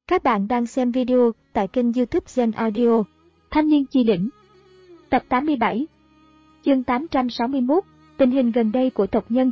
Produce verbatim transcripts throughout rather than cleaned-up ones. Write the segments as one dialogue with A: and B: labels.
A: Các bạn đang xem video tại kênh YouTube Gen Audio. Thanh niên chi đỉnh. Tập tám mươi bảy. Chương tám trăm sáu mươi mốt. Tình hình gần đây của tộc nhân.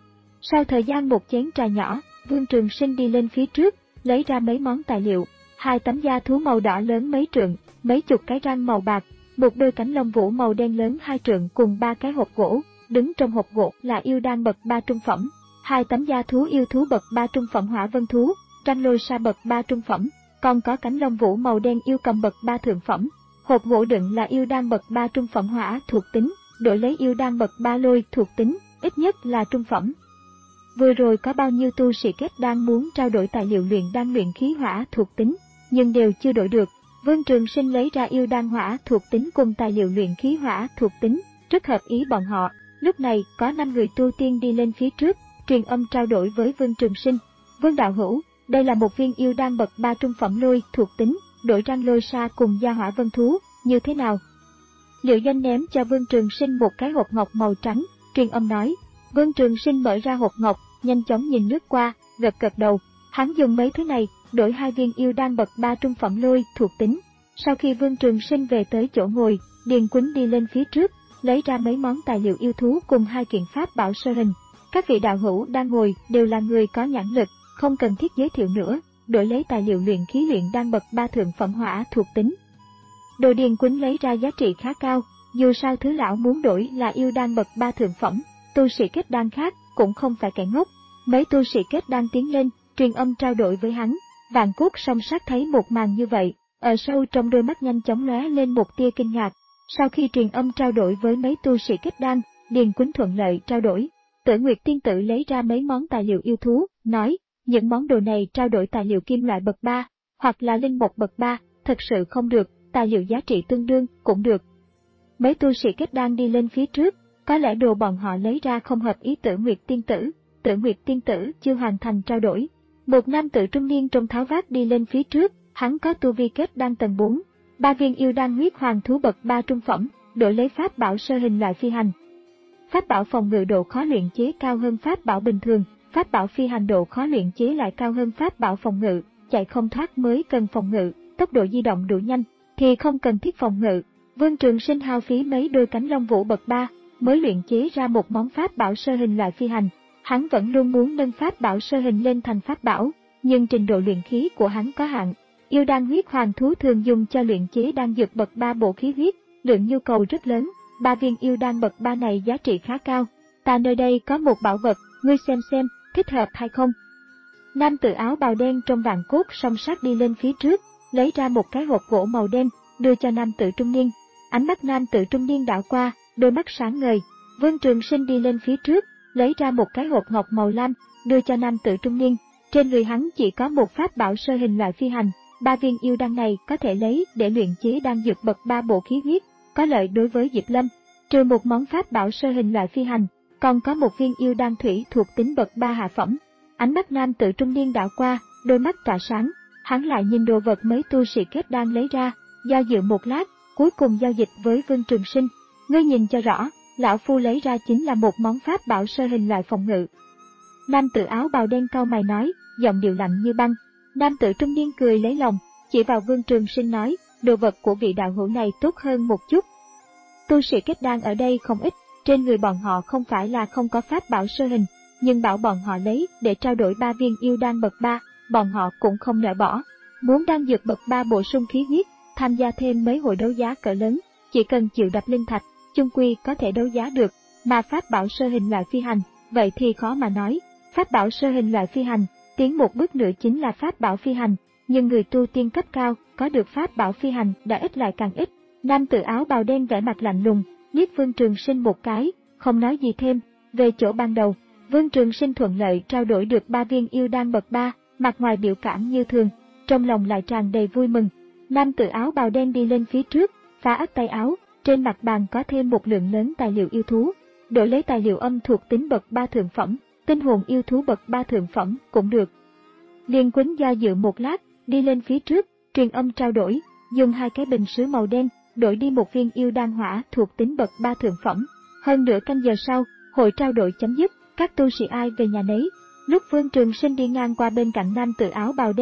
A: Sau thời gian một chén trà nhỏ, Vương Trường Sinh đi lên phía trước, lấy ra mấy món tài liệu, hai tấm da thú màu đỏ lớn mấy trượng, mấy chục cái răng màu bạc, một đôi cánh lông vũ màu đen lớn hai trượng cùng ba cái hộp gỗ. Đứng trong hộp gỗ là yêu đan bậc ba trung phẩm, hai tấm da thú yêu thú bậc ba trung phẩm hỏa vân thú, răng lôi sa bậc ba trung phẩm, còn có cánh lông vũ màu đen yêu cầm bậc ba thượng phẩm. Hộp gỗ đựng là yêu đan bậc ba trung phẩm hỏa thuộc tính, đổi lấy yêu đan bậc ba lôi thuộc tính, ít nhất là trung phẩm. Vừa rồi có bao nhiêu tu sĩ kết đan muốn trao đổi tài liệu luyện đan luyện khí hỏa thuộc tính, nhưng đều chưa đổi được. Vương Trường Sinh lấy ra yêu đan hỏa thuộc tính cùng tài liệu luyện khí hỏa thuộc tính, rất hợp ý bọn họ. Lúc này có năm người tu tiên đi lên phía trước, truyền âm trao đổi với Vương Trường Sinh. Vương đạo hữu, đây là một viên yêu đan bậc ba trung phẩm lôi thuộc tính, đổi răng lôi sa cùng da hỏa vân thú, như thế nào? Liệu Doanh ném cho Vương Trường Sinh một cái hộp ngọc màu trắng, truyền âm nói. Vương Trường Sinh mở ra hộp ngọc, nhanh chóng nhìn lướt qua, gật gật đầu. Hắn dùng mấy thứ này đổi hai viên yêu đan bậc ba trung phẩm lôi thuộc tính. Sau khi Vương Trường Sinh về tới chỗ ngồi, Điền Quýnh đi lên phía trước, lấy ra mấy món tài liệu yêu thú cùng hai kiện pháp bảo sơ hình. Các vị đạo hữu đang ngồi đều là người có nhãn lực, không cần thiết giới thiệu nữa, đổi lấy tài liệu luyện khí luyện đan bậc ba thượng phẩm hỏa thuộc tính. Đồ Điền Quýnh lấy ra giá trị khá cao, dù sao thứ lão muốn đổi là yêu đan bậc ba thượng phẩm, tu sĩ kết đan khác cũng không phải kẻ ngốc. Mấy tu sĩ kết đan tiến lên, truyền âm trao đổi với hắn. Vạn Cốt song sát thấy một màn như vậy, ở sâu trong đôi mắt nhanh chóng lóe lên một tia kinh ngạc. Sau khi truyền âm trao đổi với mấy tu sĩ kết đan, Điền Quýnh thuận lợi trao đổi. Tử Nguyệt tiên tử lấy ra mấy món tài liệu yêu thú, nói, những món đồ này trao đổi tài liệu kim loại bậc ba, hoặc là linh mục bậc ba, thật sự không được, tài liệu giá trị tương đương, cũng được. Mấy tu sĩ kết đan đi lên phía trước, có lẽ đồ bọn họ lấy ra không hợp ý Tử Nguyệt tiên tử. Tử Nguyệt tiên tử chưa hoàn thành trao đổi. Một nam tử trung niên trong tháo vát đi lên phía trước, hắn có tu vi kết đan tầng bốn, ba viên yêu đan huyết hoàng thú bậc ba trung phẩm, đổi lấy pháp bảo sơ hình loại phi hành. Pháp bảo phòng ngự độ khó luyện chế cao hơn pháp bảo bình thường, pháp bảo phi hành độ khó luyện chế lại cao hơn pháp bảo phòng ngự, chạy không thoát mới cần phòng ngự, tốc độ di động đủ nhanh thì không cần thiết phòng ngự. Vương Trường Sinh hao phí mấy đôi cánh lông vũ bậc ba mới luyện chế ra một món pháp bảo sơ hình loại phi hành. Hắn vẫn luôn muốn nâng pháp bảo sơ hình lên thành pháp bảo, nhưng trình độ luyện khí của hắn có hạn. Yêu đan huyết hoàng thú thường dùng cho luyện chế đan dược bậc ba bộ khí huyết, lượng nhu cầu rất lớn, ba viên yêu đan bậc ba này giá trị khá cao. Ta nơi đây có một bảo vật, ngươi xem xem, thích hợp hay không? Nam tử áo bào đen trong Vạn Cốt song sát đi lên phía trước, lấy ra một cái hộp gỗ màu đen, đưa cho nam tử trung niên. Ánh mắt nam tử trung niên đảo qua, đôi mắt sáng ngời. Vương Trường Sinh đi lên phía trước, lấy ra một cái hộp ngọc màu lam, đưa cho nam tử trung niên. Trên người hắn chỉ có một pháp bảo sơ hình loại phi hành, ba viên yêu đan này có thể lấy để luyện chế đan dược bậc ba bộ khí huyết, có lợi đối với Diệp Lâm. Trừ một món pháp bảo sơ hình loại phi hành, còn có một viên yêu đan thủy thuộc tính bậc ba hạ phẩm. Ánh mắt nam tử trung niên đảo qua, đôi mắt tỏa sáng, hắn lại nhìn đồ vật mấy tu sĩ kết đan lấy ra, do dự một lát, cuối cùng giao dịch với Vương Trường Sinh. Ngươi nhìn cho rõ, lão phu lấy ra chính là một món pháp bảo sơ hình loại phòng ngự. Nam tử áo bào đen cau mày nói, giọng điệu lạnh như băng. Nam tử trung niên cười lấy lòng, chỉ vào Vương Trường Sinh nói, đồ vật của vị đạo hữu này tốt hơn một chút. Tu sĩ kết đan ở đây không ít, trên người bọn họ không phải là không có pháp bảo sơ hình, nhưng bảo bọn họ lấy để trao đổi ba viên yêu đan bậc ba, bọn họ cũng không nỡ bỏ. Muốn đan dược bậc ba bổ sung khí huyết, tham gia thêm mấy hội đấu giá cỡ lớn, chỉ cần chịu đập linh thạch, chung quy có thể đấu giá được, mà pháp bảo sơ hình loại phi hành, vậy thì khó mà nói. Pháp bảo sơ hình loại phi hành, tiến một bước nữa chính là pháp bảo phi hành, nhưng người tu tiên cấp cao có được pháp bảo phi hành đã ít lại càng ít. Nam tử áo bào đen vẻ mặt lạnh lùng, liếc Vương Trường Sinh một cái, không nói gì thêm. Về chỗ ban đầu, Vương Trường Sinh thuận lợi trao đổi được ba viên yêu đan bậc ba, mặt ngoài biểu cảm như thường, trong lòng lại tràn đầy vui mừng. Nam tử áo bào đen đi lên phía trước, phá ắt tay áo, trên mặt bàn có thêm một lượng lớn tài liệu yêu thú, đổi lấy tài liệu âm thuộc tính bậc ba thượng phẩm, tinh hồn yêu thú bậc ba thượng phẩm cũng được. Điền Quýnh do dự một lát, đi lên phía trước, truyền âm trao đổi, dùng hai cái bình sứ màu đen, đổi đi một viên yêu đan hỏa thuộc tính bậc ba thượng phẩm. Hơn nửa canh giờ sau, hội trao đổi chấm dứt, các tu sĩ ai về nhà nấy. Lúc Vương Trường Sinh đi ngang qua bên cạnh nam tử áo bào đen,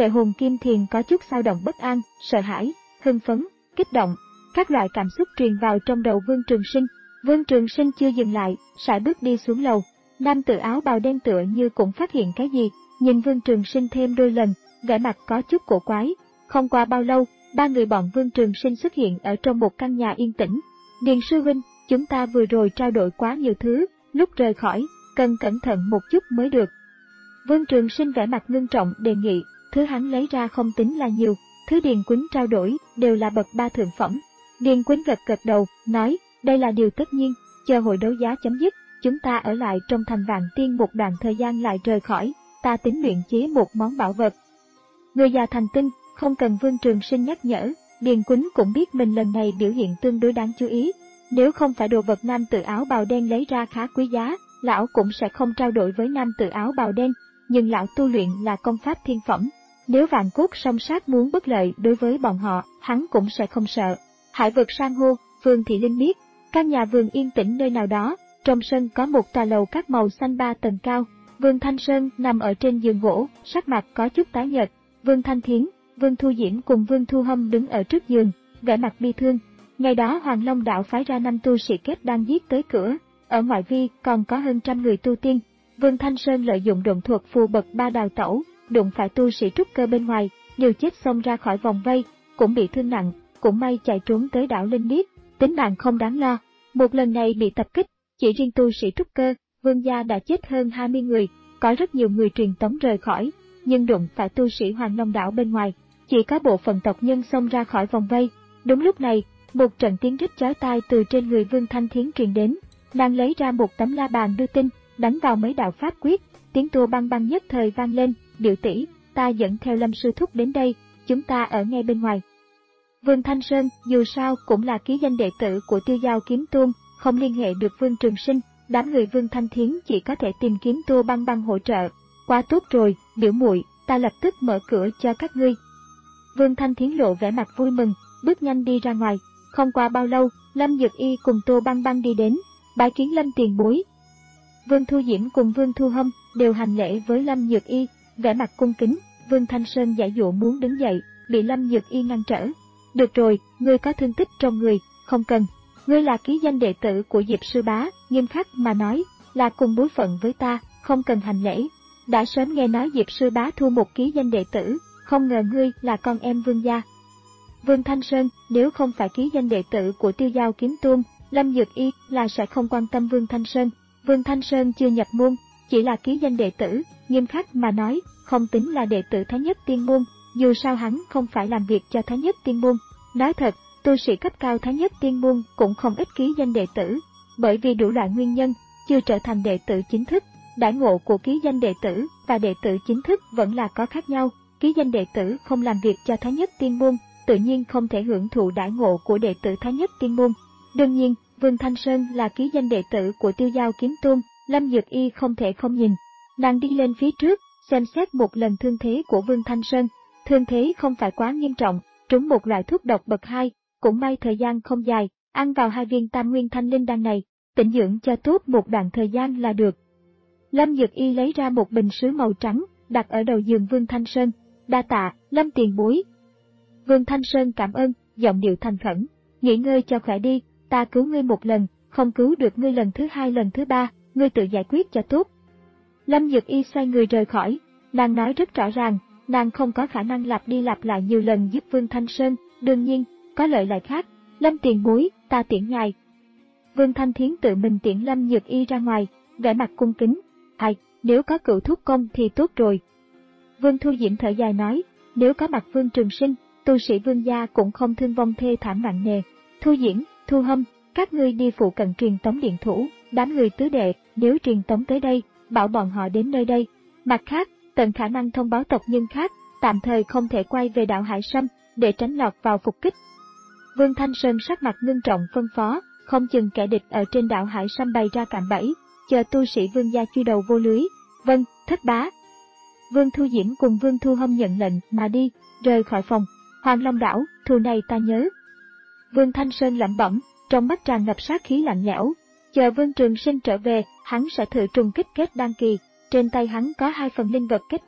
A: Phệ hồn kim thiền có chút dao động bất an, sợ hãi, hưng phấn, kích động. Các loại cảm xúc truyền vào trong đầu Vương Trường Sinh. Vương Trường Sinh chưa dừng lại, sải bước đi xuống lầu. Nam tử áo bào đen tựa như cũng phát hiện cái gì, nhìn Vương Trường Sinh thêm đôi lần, vẻ mặt có chút cổ quái. Không qua bao lâu, ba người bọn Vương Trường Sinh xuất hiện ở trong một căn nhà yên tĩnh. Điền sư huynh, chúng ta vừa rồi trao đổi quá nhiều thứ, lúc rời khỏi, cần cẩn thận một chút mới được. Vương Trường Sinh vẻ mặt ngưng trọng đề nghị, thứ hắn lấy ra không tính là nhiều, thứ Điền Quýnh trao đổi đều là bậc ba thượng phẩm. Điền Quýnh gật gật đầu, nói, đây là điều tất nhiên, chờ hội đấu giá chấm dứt, chúng ta ở lại trong thành Vạn Tiên một đoạn thời gian lại rời khỏi, ta tính luyện chế một món bảo vật. Người già thành tinh, không cần Vương Trường Sinh nhắc nhở, Điền Quýnh cũng biết mình lần này biểu hiện tương đối đáng chú ý. Nếu không phải đồ vật nam tử áo bào đen lấy ra khá quý giá, lão cũng sẽ không trao đổi với nam tử áo bào đen, nhưng lão tu luyện là công pháp thiên phẩm. Nếu vạn cốt song sát muốn bất lợi đối với bọn họ, hắn cũng sẽ không sợ. Hải vực san hô, Vương Thị Linh biết, căn nhà vườn yên tĩnh nơi nào đó, trong sân có một tòa lầu các màu xanh ba tầng cao. Vương Thanh Sơn nằm ở trên giường gỗ, sắc mặt có chút tái nhợt. Vương Thanh Thiến, Vương Thu Diễm cùng Vương Thu Hâm đứng ở trước giường, vẻ mặt bi thương. Ngày đó Hoàng Long đạo phái ra năm tu sĩ kết đang giết tới cửa, ở ngoại vi còn có hơn trăm người tu tiên. Vương Thanh Sơn lợi dụng độn thuật phù bậc ba đào tẩu, đụng phải tu sĩ trúc cơ bên ngoài, liều chết xông ra khỏi vòng vây, cũng bị thương nặng, cũng may chạy trốn tới đảo Linh Niết, tính mạng không đáng lo. Một lần này bị tập kích, chỉ riêng tu sĩ trúc cơ, Vương gia đã chết hơn hai mươi người, có rất nhiều người truyền tống rời khỏi, nhưng đụng phải tu sĩ Hoàng Long đảo bên ngoài, chỉ có bộ phận tộc nhân xông ra khỏi vòng vây. Đúng lúc này, một trận tiếng rít chói tai từ trên người Vương Thanh Thiến truyền đến, nàng lấy ra một tấm la bàn đưa tin, đánh vào mấy đạo pháp quyết, tiếng tua băng băng nhất thời vang lên, biểu tỷ, ta dẫn theo Lâm sư thúc đến đây, chúng ta ở ngay bên ngoài. Vương Thanh Sơn dù sao cũng là ký danh đệ tử của Tiêu Giao Kiếm Tôn, không liên hệ được Vương Trường Sinh, đám người Vương Thanh Thiến chỉ có thể tìm kiếm tua băng băng hỗ trợ. Quá tốt rồi, biểu muội, ta lập tức mở cửa cho các ngươi. Vương Thanh Thiến lộ vẻ mặt vui mừng, bước nhanh đi ra ngoài. Không qua bao lâu, Lâm Dực Y cùng Tô Băng Băng đi đến, bái kiến Lâm tiền bối. Vương Thu Diễm cùng Vương Thu Hâm đều hành lễ với Lâm Dực Y, vẻ mặt cung kính. Vương Thanh Sơn giải dụ muốn đứng dậy, bị Lâm Dực Y ngăn trở. Được rồi, ngươi có thương tích trong người, không cần. Ngươi là ký danh đệ tử của Diệp sư bá, nghiêm khắc mà nói, là cùng bối phận với ta, không cần hành lễ. Đã sớm nghe nói Diệp sư bá thu một ký danh đệ tử, không ngờ ngươi là con em Vương gia. Vương Thanh Sơn, nếu không phải ký danh đệ tử của Tiêu Giao Kiếm Tôn, Lâm Dực Y là sẽ không quan tâm Vương Thanh Sơn. Vương Thanh Sơn chưa nhập môn, chỉ là ký danh đệ tử, nghiêm khắc mà nói, không tính là đệ tử Thái Nhất Tiên Môn, dù sao hắn không phải làm việc cho Thái Nhất Tiên Môn. Nói thật, tu sĩ cấp cao Thái Nhất Tiên Môn cũng không ít ký danh đệ tử, bởi vì đủ loại nguyên nhân, chưa trở thành đệ tử chính thức. Đãi ngộ của ký danh đệ tử và đệ tử chính thức vẫn là có khác nhau. Ký danh đệ tử không làm việc cho Thái Nhất Tiên Môn, tự nhiên không thể hưởng thụ đãi ngộ của đệ tử Thái Nhất Tiên Môn. Đương nhiên, Vương Thanh Sơn là ký danh đệ tử của Tiêu Giao Kiếm Tôn, Lâm Dực Y không thể không nhìn. Nàng đi lên phía trước, xem xét một lần thương thế của Vương Thanh Sơn. Thương thế không phải quá nghiêm trọng, trúng một loại thuốc độc bậc hai, cũng may thời gian không dài, ăn vào hai viên tam nguyên thanh linh đan này, tĩnh dưỡng cho tốt một đoạn thời gian là được. Lâm Dực Y lấy ra một bình sứ màu trắng, đặt ở đầu giường Vương Thanh Sơn. Đa tạ, Lâm tiền bối. Vương Thanh Sơn cảm ơn, giọng điệu thành khẩn. Nghỉ ngơi cho khỏe đi, ta cứu ngươi một lần, không cứu được ngươi lần thứ hai lần thứ ba, ngươi tự giải quyết cho tốt. Lâm Dực Y xoay người rời khỏi, nàng nói rất rõ ràng, nàng không có khả năng lặp đi lặp lại nhiều lần giúp Vương Thanh Sơn, đương nhiên, có lợi lại khác. Lâm tiền bối, ta tiễn ngài. Vương Thanh Thiến tự mình tiễn Lâm Dực Y ra ngoài, vẻ mặt cung kính. Ai, nếu có cựu thúc công thì tốt rồi. Vương Thu Diễm thở dài nói, nếu có mặt Vương Trường Sinh, tu sĩ Vương gia cũng không thương vong thê thảm nặng nề. Thu Diễm, Thu Hâm, các ngươi đi phụ cận truyền tống điện thủ, đám người tứ đệ, nếu truyền tống tới đây, bảo bọn họ đến nơi đây. Mặt khác, tận khả năng thông báo tộc nhân khác, tạm thời không thể quay về đảo Hải Sâm, để tránh lọt vào phục kích. Vương Thanh Sơn sắc mặt ngưng trọng phân phó, không chừng kẻ địch ở trên đảo Hải Sâm bày ra cạm bẫy, chờ tu sĩ Vương gia chui đầu vô lưới. Vâng, thất bá. Vương Thu Diễm cùng Vương Thu Hâm nhận lệnh mà đi, rời khỏi phòng. Hoàng Long đảo, thù này ta nhớ. Vương Thanh Sơn lẩm bẩm, trong mắt tràn ngập sát khí lạnh lẽo. Chờ Vương Trường Sinh trở về, hắn sẽ thử trùng kích kết đan kỳ. Trên tay hắn có hai phần linh vật kết đan,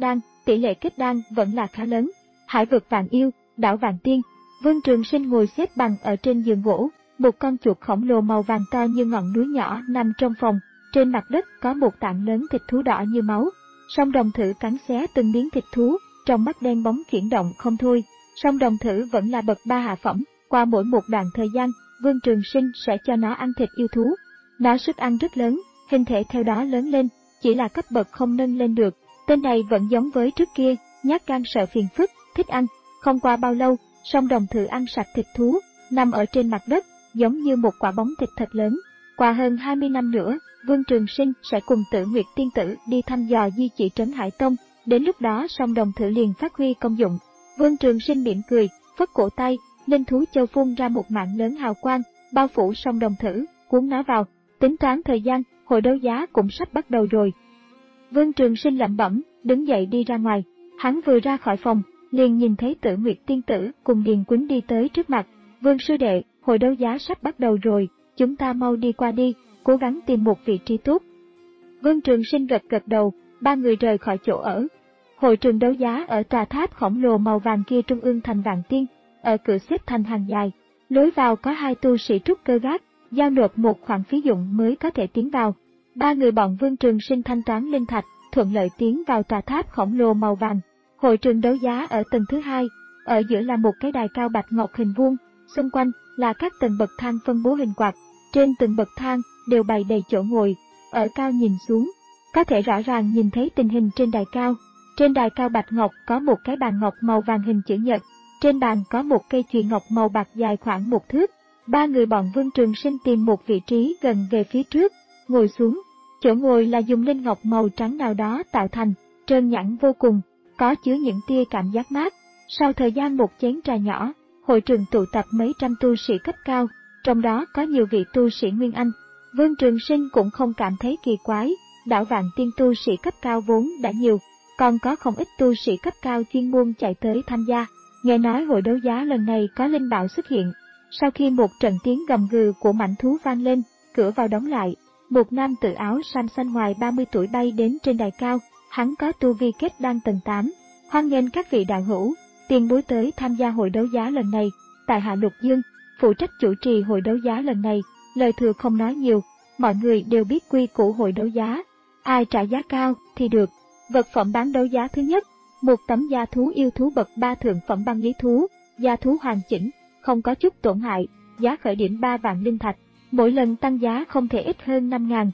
A: tỷ lệ kết đan vẫn là khá lớn. Hải vực Vạn Yêu, đảo Vạn Tiên. Vương Trường Sinh ngồi xếp bằng ở trên giường gỗ, một con chuột khổng lồ màu vàng to như ngọn núi nhỏ nằm trong phòng. Trên mặt đất có một tảng lớn thịt thú đỏ như máu. Song đồng thử cắn xé từng miếng thịt thú, trong mắt đen bóng chuyển động không thôi. Song đồng thử vẫn là bậc ba hạ phẩm, qua mỗi một đoạn thời gian, Vương Trường Sinh sẽ cho nó ăn thịt yêu thú. Nó sức ăn rất lớn, hình thể theo đó lớn lên, chỉ là cấp bậc không nâng lên được. Tên này vẫn giống với trước kia, nhát gan sợ phiền phức, thích ăn. Không qua bao lâu, song đồng thử ăn sạch thịt thú, nằm ở trên mặt đất, giống như một quả bóng thịt thật lớn. Qua hơn hai mươi năm nữa, Vương Trường Sinh sẽ cùng Tử Nguyệt Tiên Tử đi thăm dò di chỉ trấn Hải Tông, đến lúc đó song đồng thử liền phát huy công dụng. Vương Trường Sinh mỉm cười, phất cổ tay, linh thú châu phun ra một mạng lớn hào quang, bao phủ song đồng thử, cuốn nó vào. Tính toán thời gian, hội đấu giá cũng sắp bắt đầu rồi. Vương Trường Sinh lẩm bẩm, đứng dậy đi ra ngoài. Hắn vừa ra khỏi phòng, liền nhìn thấy Tử Nguyệt Tiên Tử cùng Điền Quýnh đi tới trước mặt. Vương sư đệ, hội đấu giá sắp bắt đầu rồi, chúng ta mau đi qua đi, cố gắng tìm một vị trí tốt. Vương Trường Sinh gật gật đầu, ba người rời khỏi chỗ ở. Hội trường đấu giá ở tòa tháp khổng lồ màu vàng kia trung ương thành Vạn Tiên, ở cửa xếp thành hàng dài. Lối vào có hai tu sĩ trúc cơ gác, giao nộp một khoản phí dụng mới có thể tiến vào. Ba người bọn Vương Trường Sinh thanh toán linh thạch, thuận lợi tiến vào tòa tháp khổng lồ màu vàng. Hội trường đấu giá ở tầng thứ hai, ở giữa là một cái đài cao bạch ngọc hình vuông, xung quanh là các tầng bậc thang phân bố hình quạt. Trên từng bậc thang đều bày đầy chỗ ngồi, ở cao nhìn xuống, có thể rõ ràng nhìn thấy tình hình trên đài cao. Trên đài cao bạch ngọc có một cái bàn ngọc màu vàng hình chữ nhật, trên bàn có một cây chùy ngọc màu bạc dài khoảng một thước. Ba người bọn Vương Trường Sinh tìm một vị trí gần về phía trước, ngồi xuống. Chỗ ngồi là dùng linh ngọc màu trắng nào đó tạo thành, trơn nhẵn vô cùng, có chứa những tia cảm giác mát. Sau thời gian một chén trà nhỏ, hội trường tụ tập mấy trăm tu sĩ cấp cao, trong đó có nhiều vị tu sĩ Nguyên Anh. Vương Trường Sinh cũng không cảm thấy kỳ quái, đảo Vạn Tiên tu sĩ cấp cao vốn đã nhiều, còn có không ít tu sĩ cấp cao chuyên môn chạy tới tham gia. Nghe nói hội đấu giá lần này có linh bảo xuất hiện. Sau khi một trận tiếng gầm gừ của mãnh thú vang lên, cửa vào đóng lại, một nam tử áo sam xanh ngoài ba mươi tuổi bay đến trên đài cao, hắn có tu vi kết đan tầng tám. Hoan nghênh các vị đạo hữu, tiền bối tới tham gia hội đấu giá lần này. Tại hạ Lục Dương, phụ trách chủ trì hội đấu giá lần này, lời thừa không nói nhiều, mọi người đều biết quy củ hội đấu giá, ai trả giá cao thì được. Vật phẩm bán đấu giá thứ nhất, một tấm da thú yêu thú bậc ba thượng phẩm băng lý thú, da thú hoàn chỉnh, không có chút tổn hại, giá khởi điểm ba vạn linh thạch, mỗi lần tăng giá không thể ít hơn năm ngàn.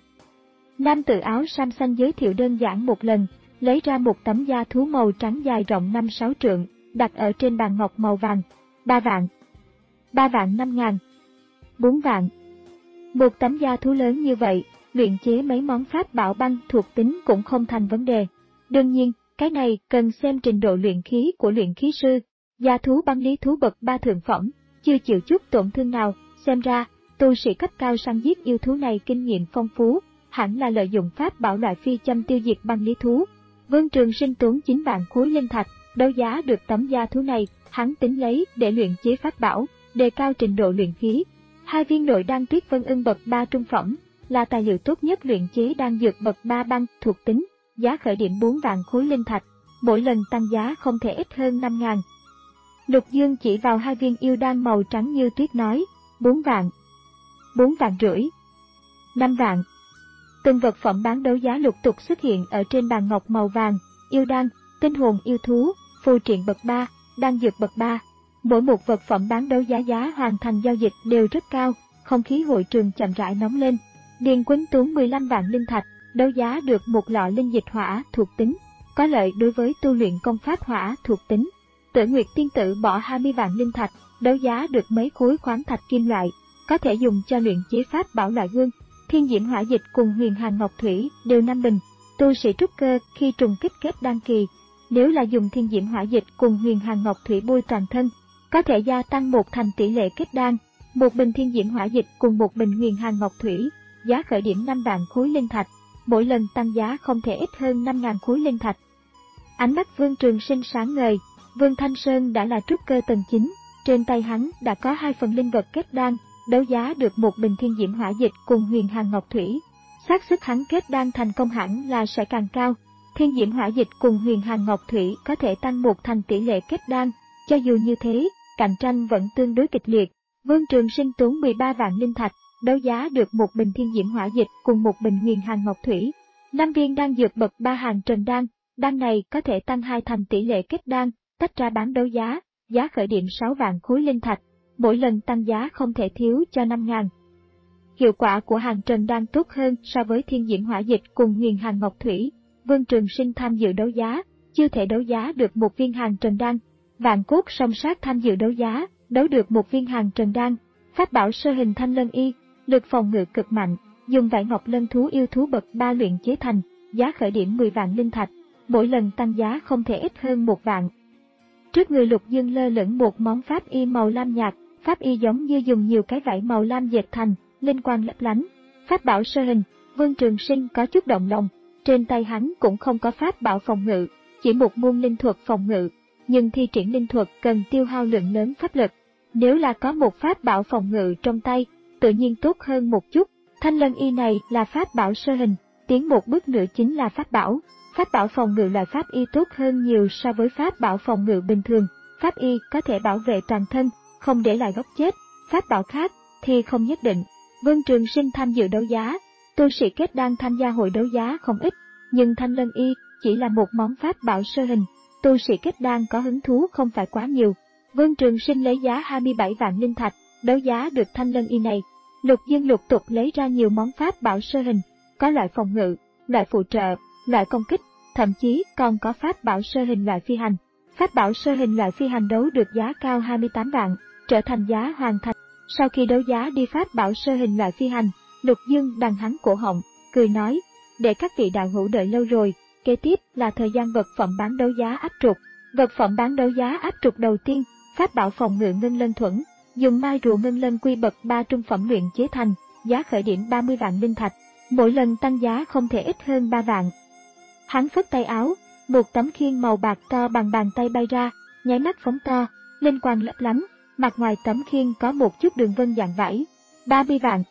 A: Nam tử áo sam xanh giới thiệu đơn giản một lần, lấy ra một tấm da thú màu trắng dài rộng năm sáu trượng, đặt ở trên bàn ngọc màu vàng. Ba vạn, ba vạn năm ngàn, bốn vạn. Một tấm da thú lớn như vậy, luyện chế mấy món pháp bảo băng thuộc tính cũng không thành vấn đề. Đương nhiên, cái này cần xem trình độ luyện khí của luyện khí sư. Da thú băng lý thú bậc ba thượng phẩm, chưa chịu chút tổn thương nào, xem ra, tu sĩ cấp cao săn giết yêu thú này kinh nghiệm phong phú, hẳn là lợi dụng pháp bảo loại phi châm tiêu diệt băng lý thú. Vương Trường Sinh tốn chín vạn khối linh thạch, đấu giá được tấm da thú này, hắn tính lấy để luyện chế pháp bảo, đề cao trình độ luyện khí. Hai viên nội đan tuyết vân ưng bậc ba trung phẩm, là tài liệu tốt nhất luyện chế đan dược bậc ba băng thuộc tính, giá khởi điểm bốn vạn khối linh thạch, mỗi lần tăng giá không thể ít hơn năm ngàn. Lục Dương chỉ vào hai viên yêu đan màu trắng như tuyết nói, bốn vạn, bốn vạn rưỡi, năm vạn. Từng vật phẩm bán đấu giá lục tục xuất hiện ở trên bàn ngọc màu vàng, yêu đan, tinh hồn yêu thú, phù triện bậc ba, đan dược bậc ba. Mỗi một vật phẩm bán đấu giá giá hoàn thành giao dịch đều rất cao, không khí hội trường chậm rãi nóng lên. Điền Quýnh tốn mười lăm vạn linh thạch, đấu giá được một lọ linh dịch hỏa thuộc tính, có lợi đối với tu luyện công pháp hỏa thuộc tính. Tử Nguyệt Tiên Tử bỏ hai mươi vạn linh thạch, đấu giá được mấy khối khoáng thạch kim loại, có thể dùng cho luyện chế pháp bảo loại gương. Thiên Diễm Hỏa Dịch cùng Huyền Hàn Ngọc Thủy đều năm bình. Tu sĩ trúc cơ khi trùng kích kết đan kỳ, nếu là dùng Thiên Diễm Hỏa Dịch cùng Huyền Hàn Ngọc Thủy bôi toàn thân, có thể gia tăng một thành tỷ lệ kết đan. Một bình Thiên Diễm Hỏa Dịch cùng một bình Huyền Hàn Ngọc Thủy, giá khởi điểm năm vạn khối linh thạch, mỗi lần tăng giá không thể ít hơn năm ngàn khối linh thạch. Ánh mắt Vương Trường Sinh sáng ngời. Vương Thanh Sơn đã là trúc cơ tầng chín, trên tay hắn đã có hai phần linh vật kết đan, đấu giá được một bình Thiên Diễm Hỏa Dịch cùng Huyền Hàn Ngọc Thủy. Xác suất hắn kết đan thành công hẳn là sẽ càng cao. Thiên Diễm Hỏa Dịch cùng Huyền Hàn Ngọc Thủy có thể tăng một thành tỷ lệ kết đan, cho dù như thế, cạnh tranh vẫn tương đối kịch liệt. Vương Trường Sinh tốn mười ba vạn linh thạch, đấu giá được một bình Thiên Diễm Hỏa Dịch cùng một bình Huyền Hàn Ngọc Thủy. năm viên đan dược bậc ba hàng trần đan, đan này có thể tăng hai thành tỷ lệ kết đan, tách ra bán đấu giá, giá khởi điểm sáu vạn khối linh thạch, mỗi lần tăng giá không thể thiếu cho năm ngàn. Hiệu quả của hàng trần đan tốt hơn so với Thiên Diễm Hỏa Dịch cùng Huyền Hàn Ngọc Thủy. Vương Trường Sinh tham dự đấu giá, chưa thể đấu giá được một viên hàng trần đan. Vạn Cốt Song Sát tham dự đấu giá, đấu được một viên hàng trần đan. Pháp bảo sơ hình Thanh Lân Y, lực phòng ngự cực mạnh, dùng vảy ngọc lân thú yêu thú bậc ba luyện chế thành, giá khởi điểm mười vạn linh thạch, mỗi lần tăng giá không thể ít hơn một vạn. Trước người Lục Dương lơ lửng một món pháp y màu lam nhạt, pháp y giống như dùng nhiều cái vảy màu lam dệt thành, linh quang lấp lánh. Pháp bảo sơ hình, Vương Trường Sinh có chút động lòng, trên tay hắn cũng không có pháp bảo phòng ngự, chỉ một môn linh thuật phòng ngự, nhưng thi triển linh thuật cần tiêu hao lượng lớn pháp lực. Nếu là có một pháp bảo phòng ngự trong tay, tự nhiên tốt hơn một chút. Thanh Lân Y này là pháp bảo sơ hình, tiến một bước nữa chính là pháp bảo. Pháp bảo phòng ngự loại pháp y tốt hơn nhiều so với pháp bảo phòng ngự bình thường. Pháp y có thể bảo vệ toàn thân, không để lại góc chết. Pháp bảo khác thì không nhất định. Vương Trường Sinh tham dự đấu giá, tu sĩ kết đan tham gia hội đấu giá không ít, nhưng Thanh Lân Y chỉ là một món pháp bảo sơ hình, tu sĩ kết đan có hứng thú không phải quá nhiều. Vương Trường Sinh lấy giá hai mươi bảy vạn linh thạch, đấu giá được Thanh Lân Y này. Lục Dương lục tục lấy ra nhiều món pháp bảo sơ hình, có loại phòng ngự, loại phụ trợ, loại công kích, thậm chí còn có pháp bảo sơ hình loại phi hành. Pháp bảo sơ hình loại phi hành đấu được giá cao hai mươi tám vạn, trở thành giá hoàn thành. Sau khi đấu giá đi pháp bảo sơ hình loại phi hành, Lục Dương đằng hắn cổ họng, cười nói, để các vị đạo hữu đợi lâu rồi, kế tiếp là thời gian vật phẩm bán đấu giá áp trục. Vật phẩm bán đấu giá áp trục đầu tiên, pháp bảo phòng ngự ngân lân thuẫn, dùng mai rùa ngân lân quy bậc ba trung phẩm luyện chế thành, giá khởi điểm ba mươi vạn linh thạch, mỗi lần tăng giá không thể ít hơn ba vạn. Hắn phất tay áo, một tấm khiên màu bạc to bằng bàn tay bay ra, nháy mắt phóng to, linh quang lấp lánh, mặt ngoài tấm khiên có một chút đường vân dạng vảy. ba mươi vạn,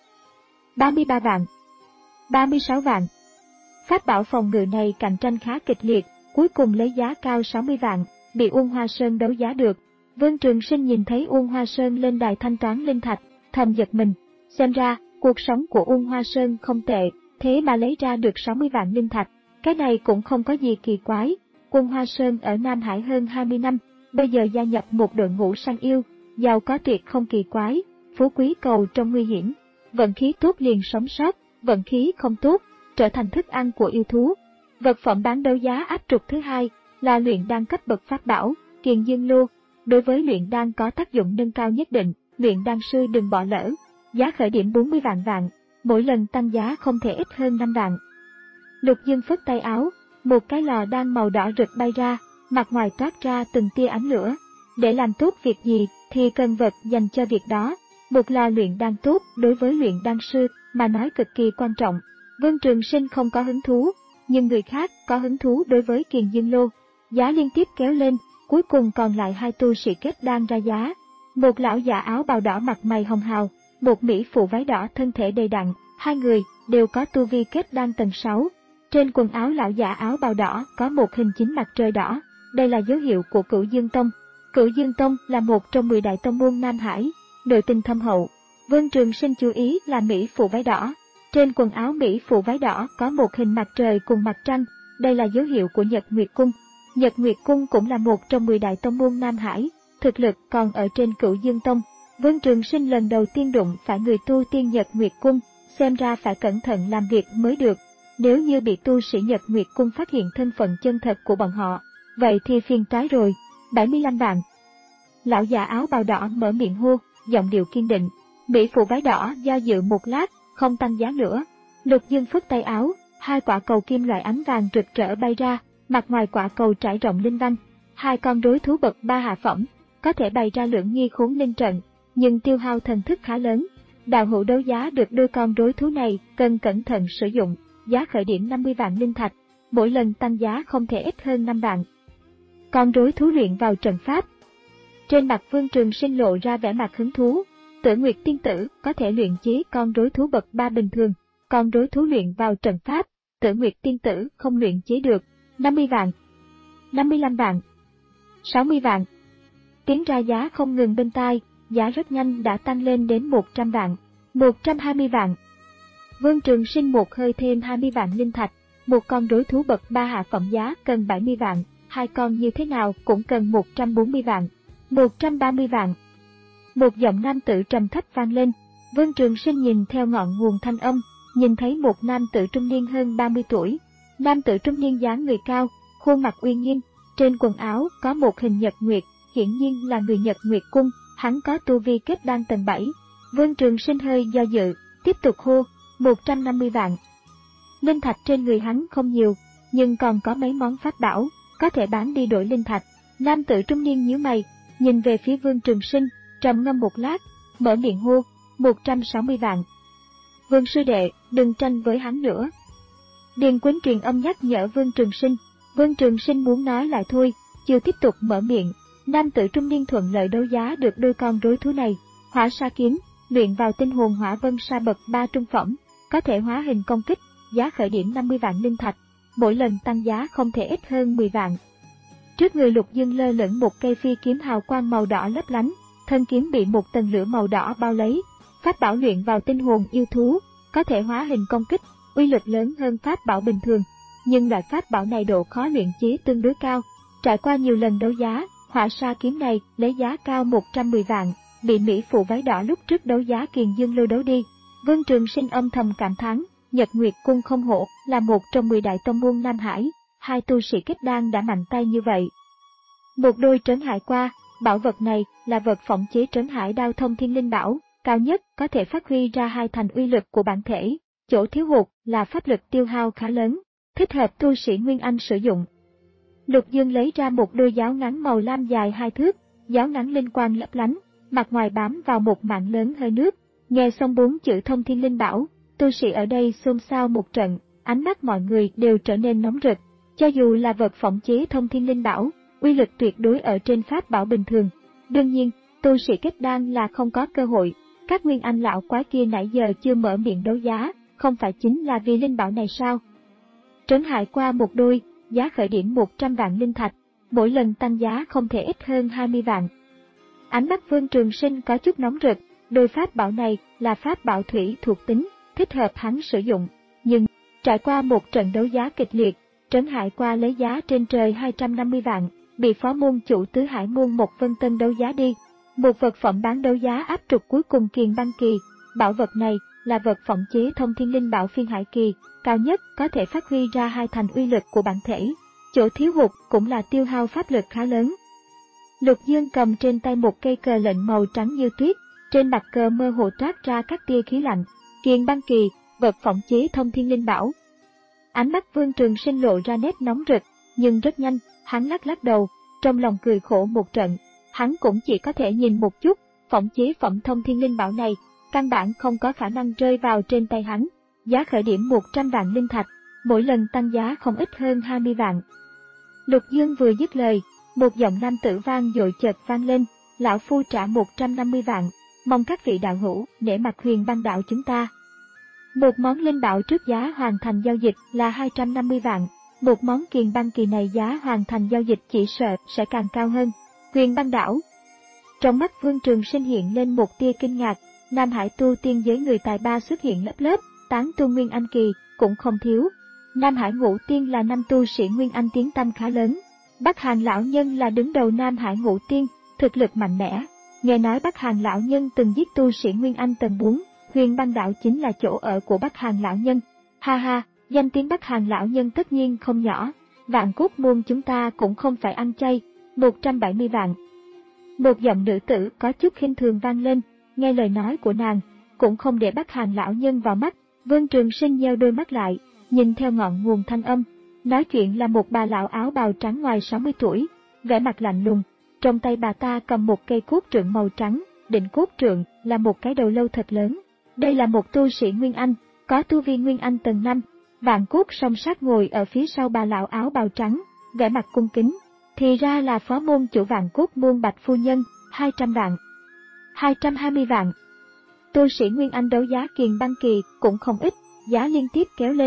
A: ba mươi ba vạn, ba mươi sáu vạn. Pháp bảo phòng ngự này cạnh tranh khá kịch liệt, cuối cùng lấy giá cao sáu mươi vạn, bị Uông Hoa Sơn đấu giá được. Vương Trường Sinh nhìn thấy Uông Hoa Sơn lên đài thanh toán linh thạch, thầm giật mình, xem ra cuộc sống của Uông Hoa Sơn không tệ, thế mà lấy ra được sáu mươi vạn linh thạch, cái này cũng không có gì kỳ quái. Uông Hoa Sơn ở Nam Hải hơn hai mươi năm, bây giờ gia nhập một đội ngũ săn yêu, giàu có tuyệt không kỳ quái, phú quý cầu trong nguy hiểm, vận khí tốt liền sống sót, vận khí không tốt, trở thành thức ăn của yêu thú. Vật phẩm bán đấu giá áp trục thứ hai là luyện đan cấp bậc pháp bảo, Kiền Dương Lô. Đối với luyện đan có tác dụng nâng cao nhất định, luyện đan sư đừng bỏ lỡ. Giá khởi điểm bốn mươi vạn vạn, mỗi lần tăng giá không thể ít hơn năm vạn. Lục Dương phất tay áo, một cái lò đan màu đỏ rực bay ra, mặt ngoài toát ra từng tia ánh lửa. Để làm tốt việc gì thì cần vật dành cho việc đó. Một lò luyện đan tốt đối với luyện đan sư mà nói cực kỳ quan trọng. Vương Trường Sinh không có hứng thú, nhưng người khác có hứng thú đối với Kiền Dương Lô. Giá liên tiếp kéo lên, cuối cùng còn lại hai tu sĩ kết đan ra giá. Một lão già áo bào đỏ mặt mày hồng hào, một mỹ phụ váy đỏ thân thể đầy đặn, hai người đều có tu vi kết đan tầng sáu. Trên quần áo lão già áo bào đỏ có một hình chính mặt trời đỏ, đây là dấu hiệu của Cửu Dương Tông. Cửu Dương Tông là một trong mười đại tông môn Nam Hải, nội tình thâm hậu. Vương Trường Sinh chú ý là mỹ phụ váy đỏ. Trên quần áo mỹ phụ váy đỏ có một hình mặt trời cùng mặt trăng, đây là dấu hiệu của Nhật Nguyệt Cung. Nhật Nguyệt Cung cũng là một trong mười đại tông môn Nam Hải, thực lực còn ở trên Cửu Dương Tông. Vương Trường Sinh lần đầu tiên đụng phải người tu tiên Nhật Nguyệt Cung, xem ra phải cẩn thận làm việc mới được. Nếu như bị tu sĩ Nhật Nguyệt Cung phát hiện thân phận chân thật của bọn họ, vậy thì phiền toái rồi. bảy mươi lăm vạn. Lão già áo bào đỏ mở miệng hô, giọng điệu kiên định. Mỹ phụ váy đỏ do dự một lát, không tăng giá nữa. Lục Dương phất tay áo, hai quả cầu kim loại ánh vàng rực rỡ bay ra, mặt ngoài quả cầu trải rộng linh văn. Hai con rối thú bậc ba hạ phẩm, có thể bày ra lượng nghi khốn linh trận, nhưng tiêu hao thần thức khá lớn. Đạo hữu đấu giá được đôi con rối thú này cần cẩn thận sử dụng, giá khởi điểm năm mươi vạn linh thạch, mỗi lần tăng giá không thể ít hơn năm vạn. Con rối thú luyện vào trận pháp. Trên mặt Vương Trường Sinh lộ ra vẻ mặt hứng thú. Tử Nguyệt tiên tử có thể luyện chế con rối thú bậc ba bình thường, con rối thú luyện vào trận pháp, Tử Nguyệt tiên tử không luyện chế được. năm mươi vạn, năm mươi lăm vạn, sáu mươi vạn. Tiếng ra giá không ngừng bên tai, giá rất nhanh đã tăng lên đến một trăm vạn, một trăm hai mươi vạn. Vương Trường Sinh một hơi thêm hai mươi vạn linh thạch, một con đối thú bậc ba hạ phẩm giá cần bảy mươi vạn, hai con như thế nào cũng cần một trăm bốn mươi vạn, một trăm ba mươi vạn. Một giọng nam tử trầm thấp vang lên, Vương Trường Sinh nhìn theo ngọn nguồn thanh âm, nhìn thấy một nam tử trung niên hơn ba mươi tuổi. Nam tử trung niên dáng người cao, khuôn mặt uy nghiêm, trên quần áo có một hình nhật nguyệt, hiển nhiên là người Nhật Nguyệt cung, hắn có tu vi kết đan tầng bảy. Vương Trường Sinh hơi do dự, tiếp tục hô, một trăm năm mươi vạn. Linh thạch trên người hắn không nhiều, nhưng còn có mấy món pháp bảo, có thể bán đi đổi linh thạch. Nam tử trung niên nhíu mày, nhìn về phía Vương Trường Sinh, trầm ngâm một lát, mở miệng hô, một trăm sáu mươi vạn. Vương sư đệ, đừng tranh với hắn nữa. Điền Quýnh truyền âm nhắc nhở Vương Trường Sinh. Vương Trường Sinh muốn nói lại thôi, chưa tiếp tục mở miệng. Nam tử trung niên thuận lợi đấu giá được đôi con rối thú này. Hỏa sa kiếm, luyện vào tinh hồn hỏa vân sa bậc ba trung phẩm, có thể hóa hình công kích, giá khởi điểm năm mươi vạn linh thạch, mỗi lần tăng giá không thể ít hơn mười vạn. Trước người Lục Dương lơ lửng một cây phi kiếm hào quang màu đỏ lấp lánh, thân kiếm bị một tầng lửa màu đỏ bao lấy. Pháp bảo luyện vào tinh hồn yêu thú, có thể hóa hình công kích, uy lực lớn hơn pháp bảo bình thường, nhưng loại pháp bảo này độ khó luyện chế tương đối cao. Trải qua nhiều lần đấu giá, hỏa sa kiếm này lấy giá cao một trăm mười vạn, bị mỹ phụ váy đỏ lúc trước đấu giá Kiền Dương Lôi đấu đi. Vương Trường Sinh âm thầm cảm thán, Nhật Nguyệt cung không hổ là một trong mười đại tông môn Nam Hải, hai tu sĩ kết đan đã mạnh tay như vậy. Một đôi trấn hải qua, bảo vật này là vật phỏng chế trấn hải đao thông thiên linh bảo, cao nhất có thể phát huy ra hai thành uy lực của bản thể, chỗ thiếu hụt là pháp lực tiêu hao khá lớn, thích hợp tu sĩ Nguyên Anh sử dụng. Lục Dương lấy ra một đôi giáo ngắn màu lam dài hai thước, giáo ngắn linh quang lấp lánh, mặt ngoài bám vào một mảng lớn hơi nước. Nghe xong bốn chữ thông thiên linh bảo, tu sĩ ở đây xôn xao một trận, ánh mắt mọi người đều trở nên nóng rực. Cho dù là vật phỏng chế thông thiên linh bảo, uy lực tuyệt đối ở trên pháp bảo bình thường. Đương nhiên, tu sĩ kết đan là không có cơ hội. Các nguyên anh lão quái kia nãy giờ chưa mở miệng đấu giá, không phải chính là vì linh bảo này sao? Trấn hải qua một đôi, giá khởi điểm một trăm vạn linh thạch, mỗi lần tăng giá không thể ít hơn hai mươi vạn. Ánh mắt Vương Trường Sinh có chút nóng rực, đôi pháp bảo này là pháp bảo thủy thuộc tính, thích hợp hắn sử dụng. Nhưng, trải qua một trận đấu giá kịch liệt, Trấn hải qua lấy giá trên trời hai trăm năm mươi vạn, bị phó môn chủ Tứ Hải môn một Vân Tân đấu giá đi. Một vật phẩm bán đấu giá áp trục cuối cùng Kiền Băng Kỳ, bảo vật này là vật phỏng chế thông thiên linh bảo phiên hải kỳ, cao nhất có thể phát huy ra hai thành uy lực của bản thể, chỗ thiếu hụt cũng là tiêu hao pháp lực khá lớn. Lục Dương cầm trên tay một cây cờ lệnh màu trắng như tuyết, trên mặt cờ mơ hồ toát ra các tia khí lạnh. Kiền Băng Kỳ, vật phỏng chế thông thiên linh bảo. Ánh mắt Vương Trường Sinh lộ ra nét nóng rực, nhưng rất nhanh, hắn lắc lắc đầu, trong lòng cười khổ một trận. Hắn cũng chỉ có thể nhìn một chút, phỏng chế phẩm thông thiên linh bảo này, căn bản không có khả năng rơi vào trên tay hắn. Giá khởi điểm một trăm vạn linh thạch, mỗi lần tăng giá không ít hơn hai mươi vạn. Lục Dương vừa dứt lời, một giọng nam tử vang dội chợt vang lên, lão phu trả một trăm năm mươi vạn, mong các vị đạo hữu nể mặt Huyền Băng đạo chúng ta. Một món linh bảo trước giá hoàn thành giao dịch là hai trăm năm mươi vạn, một món Kiền Băng Kỳ này giá hoàn thành giao dịch chỉ sợ sẽ càng cao hơn. Huyền Băng đảo. Trong mắt Vương Trường Sinh hiện lên một tia kinh ngạc, Nam Hải tu tiên giới người tài ba xuất hiện lớp lớp, tán tu Nguyên Anh kỳ cũng không thiếu. Nam Hải Ngũ Tiên là năm tu sĩ Nguyên Anh tiếng tăm khá lớn. Bắc Hàn lão nhân là đứng đầu Nam Hải Ngũ Tiên, thực lực mạnh mẽ. Nghe nói Bắc Hàn lão nhân từng giết tu sĩ Nguyên Anh tầng bốn, Huyền Băng đảo chính là chỗ ở của Bắc Hàn lão nhân. Ha ha, danh tiếng Bắc Hàn lão nhân tất nhiên không nhỏ. Vạn Cốt môn chúng ta cũng không phải ăn chay. một trăm bảy mươi vạn. Một giọng nữ tử có chút khinh thường vang lên, nghe lời nói của nàng, cũng không để Bắc Hàn lão nhân vào mắt. Vương Trường Sinh nheo đôi mắt lại, nhìn theo ngọn nguồn thanh âm. Nói chuyện là một bà lão áo bào trắng ngoài sáu mươi tuổi, vẻ mặt lạnh lùng. Trong tay bà ta cầm một cây cốt trượng màu trắng, đỉnh cốt trượng là một cái đầu lâu thật lớn. Đây là một tu sĩ Nguyên Anh, có tu vi Nguyên Anh tầng năm. Vạn Cốt song sát ngồi ở phía sau bà lão áo bào trắng, vẻ mặt cung kính. Thì ra là phó môn chủ Vạn Cốt môn Bạch phu nhân, hai trăm vạn, hai trăm hai mươi vạn. Tu sĩ Nguyên Anh đấu giá Kiền Băng Kỳ cũng không ít, giá liên tiếp kéo lên.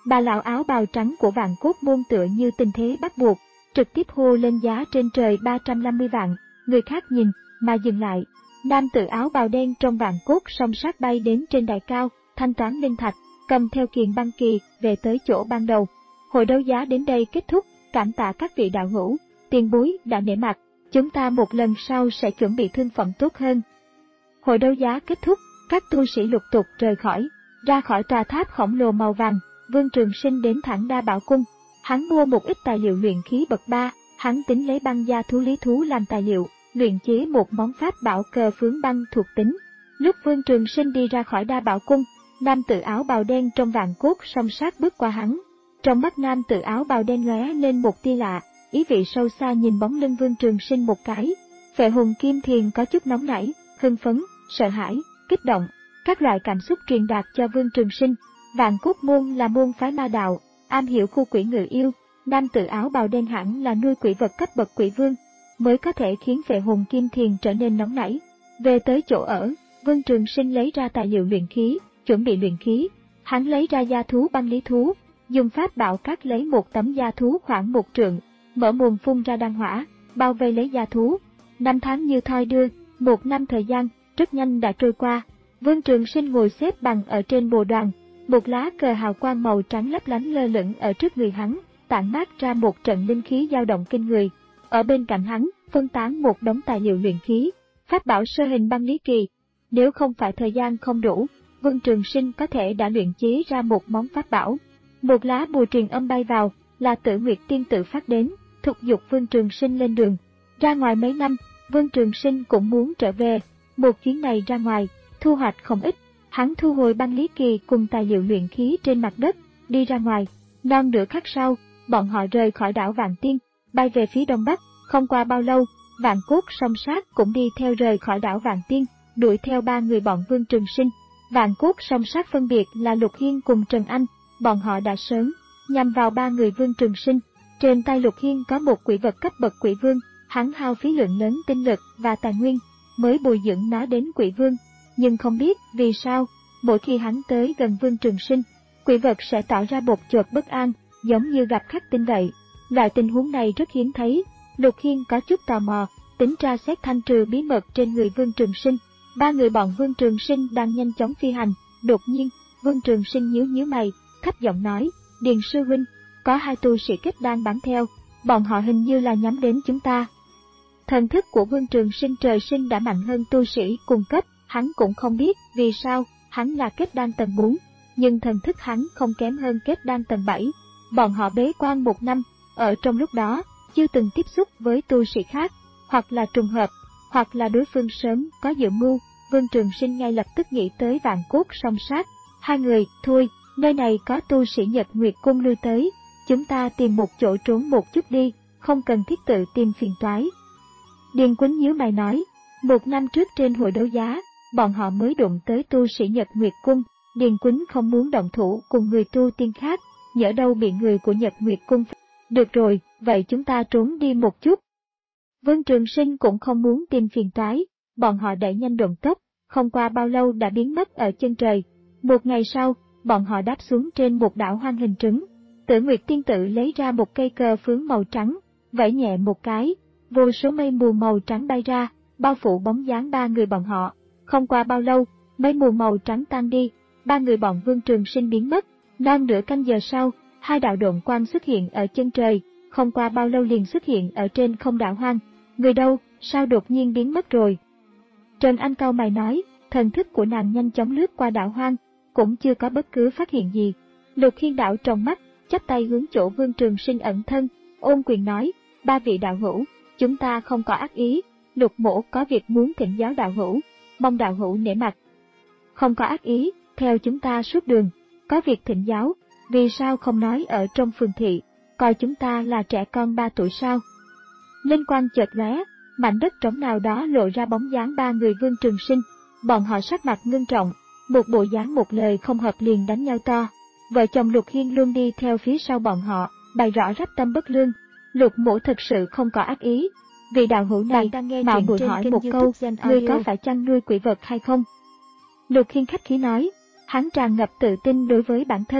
A: Bà lão áo bào trắng của Vạn Cốt Môn tựa như tình thế bắt buộc, trực tiếp hô lên giá trên trời ba trăm năm mươi vạn, người khác nhìn, mà dừng lại. Nam tử áo bào đen trong Vạn Cốt song sát bay đến trên đài cao, thanh toán linh thạch, cầm theo kiền băng kỳ, về tới chỗ ban đầu. Hội đấu giá đến đây kết thúc, cảm tạ các vị đạo hữu, tiền bối đã nể mặt, chúng ta một lần sau sẽ chuẩn bị thương phẩm tốt hơn. Hội đấu giá kết thúc, các tu sĩ lục tục rời khỏi, ra khỏi tòa tháp khổng lồ màu vàng. Vương Trường Sinh đến thẳng Đa Bảo Cung, hắn mua một ít tài liệu luyện khí bậc ba, hắn tính lấy băng gia thú lý thú làm tài liệu, luyện chế một món pháp bảo cờ phướng băng thuộc tính. Lúc Vương Trường Sinh đi ra khỏi Đa Bảo Cung, nam tử áo bào đen trong Vạn Cốt song sát bước qua hắn. Trong mắt nam tử áo bào đen lóe lên một tia lạ, ý vị sâu xa nhìn bóng lưng Vương Trường Sinh một cái. Phệ hồn kim thiền có chút nóng nảy, hưng phấn, sợ hãi, kích động, các loại cảm xúc truyền đạt cho Vương Trường Sinh. Vạn Cốt Môn là môn phái ma đạo, am hiểu khu quỷ ngự yêu, nam tử áo bào đen hẳn là nuôi quỷ vật cấp bậc quỷ vương, mới có thể khiến phệ hồn kim thiền trở nên nóng nảy. Về tới chỗ ở, Vương Trường Sinh lấy ra tài liệu luyện khí, chuẩn bị luyện khí, hắn lấy ra gia thú băng lý thú, dùng pháp bảo cắt lấy một tấm gia thú khoảng một trượng, mở mồm phun ra đan hỏa, bao vây lấy gia thú. Năm tháng như thoi đưa, một năm thời gian, rất nhanh đã trôi qua. Vương Trường Sinh ngồi xếp bằng ở trên bồ đoàn, một lá cờ hào quang màu trắng lấp lánh lơ lửng ở trước người hắn, tản mát ra một trận linh khí dao động kinh người. Ở bên cạnh hắn, phân tán một đống tài liệu luyện khí, pháp bảo sơ hình băng lý kỳ. Nếu không phải thời gian không đủ, Vương Trường Sinh có thể đã luyện chế ra một món pháp bảo. Một lá bùa truyền âm bay vào, là Tử Nguyệt Tiên Tử phát đến, thúc giục Vương Trường Sinh lên đường. Ra ngoài mấy năm, Vương Trường Sinh cũng muốn trở về. Một chuyến này ra ngoài, thu hoạch không ít. Hắn thu hồi băng lý kỳ cùng tài liệu luyện khí trên mặt đất, đi ra ngoài. Non nửa khắc sau, bọn họ rời khỏi đảo Vạn Tiên, bay về phía đông bắc. Không qua bao lâu, Vạn Cốt song sát cũng đi theo rời khỏi đảo Vạn Tiên, đuổi theo ba người bọn Vương Trường Sinh. Vạn Cốt song sát phân biệt là Lục Hiên cùng Trần Anh, bọn họ đã sớm nhằm vào ba người Vương Trường Sinh. Trên tay Lục Hiên có một quỷ vật cấp bậc quỷ vương, hắn hao phí lượng lớn tinh lực và tài nguyên mới bồi dưỡng nó đến quỷ vương. Nhưng không biết vì sao, mỗi khi hắn tới gần Vương Trường Sinh, quỷ vật sẽ tỏ ra bột chột bất an, giống như gặp khắc tinh vậy. Loại tình huống này rất hiếm thấy. Lục Hiên có chút tò mò, tính tra xét thanh trừ bí mật trên người Vương Trường Sinh. Ba người bọn Vương Trường Sinh đang nhanh chóng phi hành, đột nhiên, Vương Trường Sinh nhíu nhíu mày, thấp giọng nói, Điền sư huynh, có hai tu sĩ kết đan bám theo, bọn họ hình như là nhắm đến chúng ta. Thần thức của Vương Trường Sinh trời sinh đã mạnh hơn tu sĩ cùng cấp, hắn cũng không biết vì sao, hắn là kết đan tầng bốn, nhưng thần thức hắn không kém hơn kết đan tầng bảy. Bọn họ bế quan một năm, ở trong lúc đó, chưa từng tiếp xúc với tu sĩ khác, hoặc là trùng hợp, hoặc là đối phương sớm có dự mưu. Vương Trường Sinh ngay lập tức nghĩ tới Vạn Cốt song sát. Hai người, thôi, nơi này có tu sĩ Nhật Nguyệt Cung lui tới, chúng ta tìm một chỗ trốn một chút đi, không cần thiết tự tìm phiền toái. Điền Quýnh nhíu mày nói, một năm trước trên hội đấu giá, bọn họ mới đụng tới tu sĩ Nhật Nguyệt Cung, Điền Quýnh không muốn động thủ cùng người tu tiên khác, nhỡ đâu bị người của Nhật Nguyệt Cung. Được rồi, vậy chúng ta trốn đi một chút. Vương Trường Sinh cũng không muốn tìm phiền toái, bọn họ đẩy nhanh độn tốc, không qua bao lâu đã biến mất ở chân trời. Một ngày sau, bọn họ đáp xuống trên một đảo hoang hình trứng. Tử Nguyệt Tiên Tử lấy ra một cây cờ phướng màu trắng, vẫy nhẹ một cái, vô số mây mù màu trắng bay ra, bao phủ bóng dáng ba người bọn họ. Không qua bao lâu, mây mù màu trắng tan đi, ba người bọn Vương Trường Sinh biến mất. Non nửa canh giờ sau, hai đạo độn quang xuất hiện ở chân trời, không qua bao lâu liền xuất hiện ở trên không đảo hoang. Người đâu, sao đột nhiên biến mất rồi? Trần Anh cau mày nói, thần thức của nàng nhanh chóng lướt qua đảo hoang, cũng chưa có bất cứ phát hiện gì. Lục Hiên đảo trong mắt, chắp tay hướng chỗ Vương Trường Sinh ẩn thân, ôn quyền nói, ba vị đạo hữu, chúng ta không có ác ý, Lục mỗ có việc muốn thỉnh giáo đạo hữu, mong đạo hữu nể mặt. Không có ác ý, theo chúng ta suốt đường, có việc thỉnh giáo, vì sao không nói ở trong phường thị, coi chúng ta là trẻ con ba tuổi sao? Linh quang chợt lóe, mảnh đất trống nào đó lộ ra bóng dáng ba người Vương Trường Sinh, bọn họ sắc mặt ngưng trọng, một bộ dáng một lời không hợp liền đánh nhau to. Vợ chồng Lục Hiên luôn đi theo phía sau bọn họ, bày rõ rắp tâm bất lương. Lục mỗ thực sự không có ác ý. Vị đạo hữu này mạo muội hỏi một câu, ngươi có phải chăn nuôi quỷ vật hay không? Lục Hiên khách khí nói, hắn tràn ngập tự tin đối với bản thân,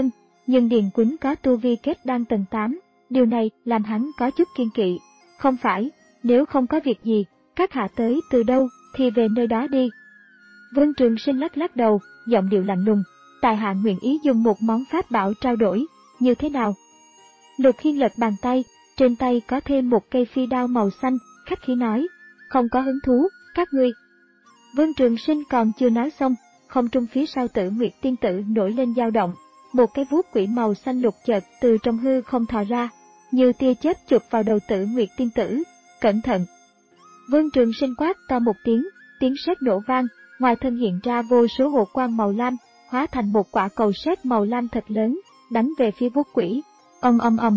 A: nhưng Điền Quýnh có tu vi kết đan tầng tám, điều này làm hắn có chút kiêng kỵ. Không phải, nếu không có việc gì, các hạ tới từ đâu thì về nơi đó đi. Vương Trường Sinh lắc lắc đầu, giọng điệu lạnh lùng, tại hạ nguyện ý dùng một món pháp bảo trao đổi, như thế nào? Lục Hiên lật bàn tay, trên tay có thêm một cây phi đao màu xanh, khách khí nói, không có hứng thú, các ngươi. Vương Trường Sinh còn chưa nói xong, không trung phía sau Tử Nguyệt tiên tử nổi lên dao động, một cái vuốt quỷ màu xanh lục chợt từ trong hư không thò ra, như tia chớp chụp vào đầu Tử Nguyệt tiên tử. Cẩn thận! Vương Trường Sinh quát to một tiếng, tiếng sét nổ vang, ngoài thân hiện ra vô số hồ quang màu lam, hóa thành một quả cầu sét màu lam thật lớn, đánh về phía vuốt quỷ. Ầm ầm ầm.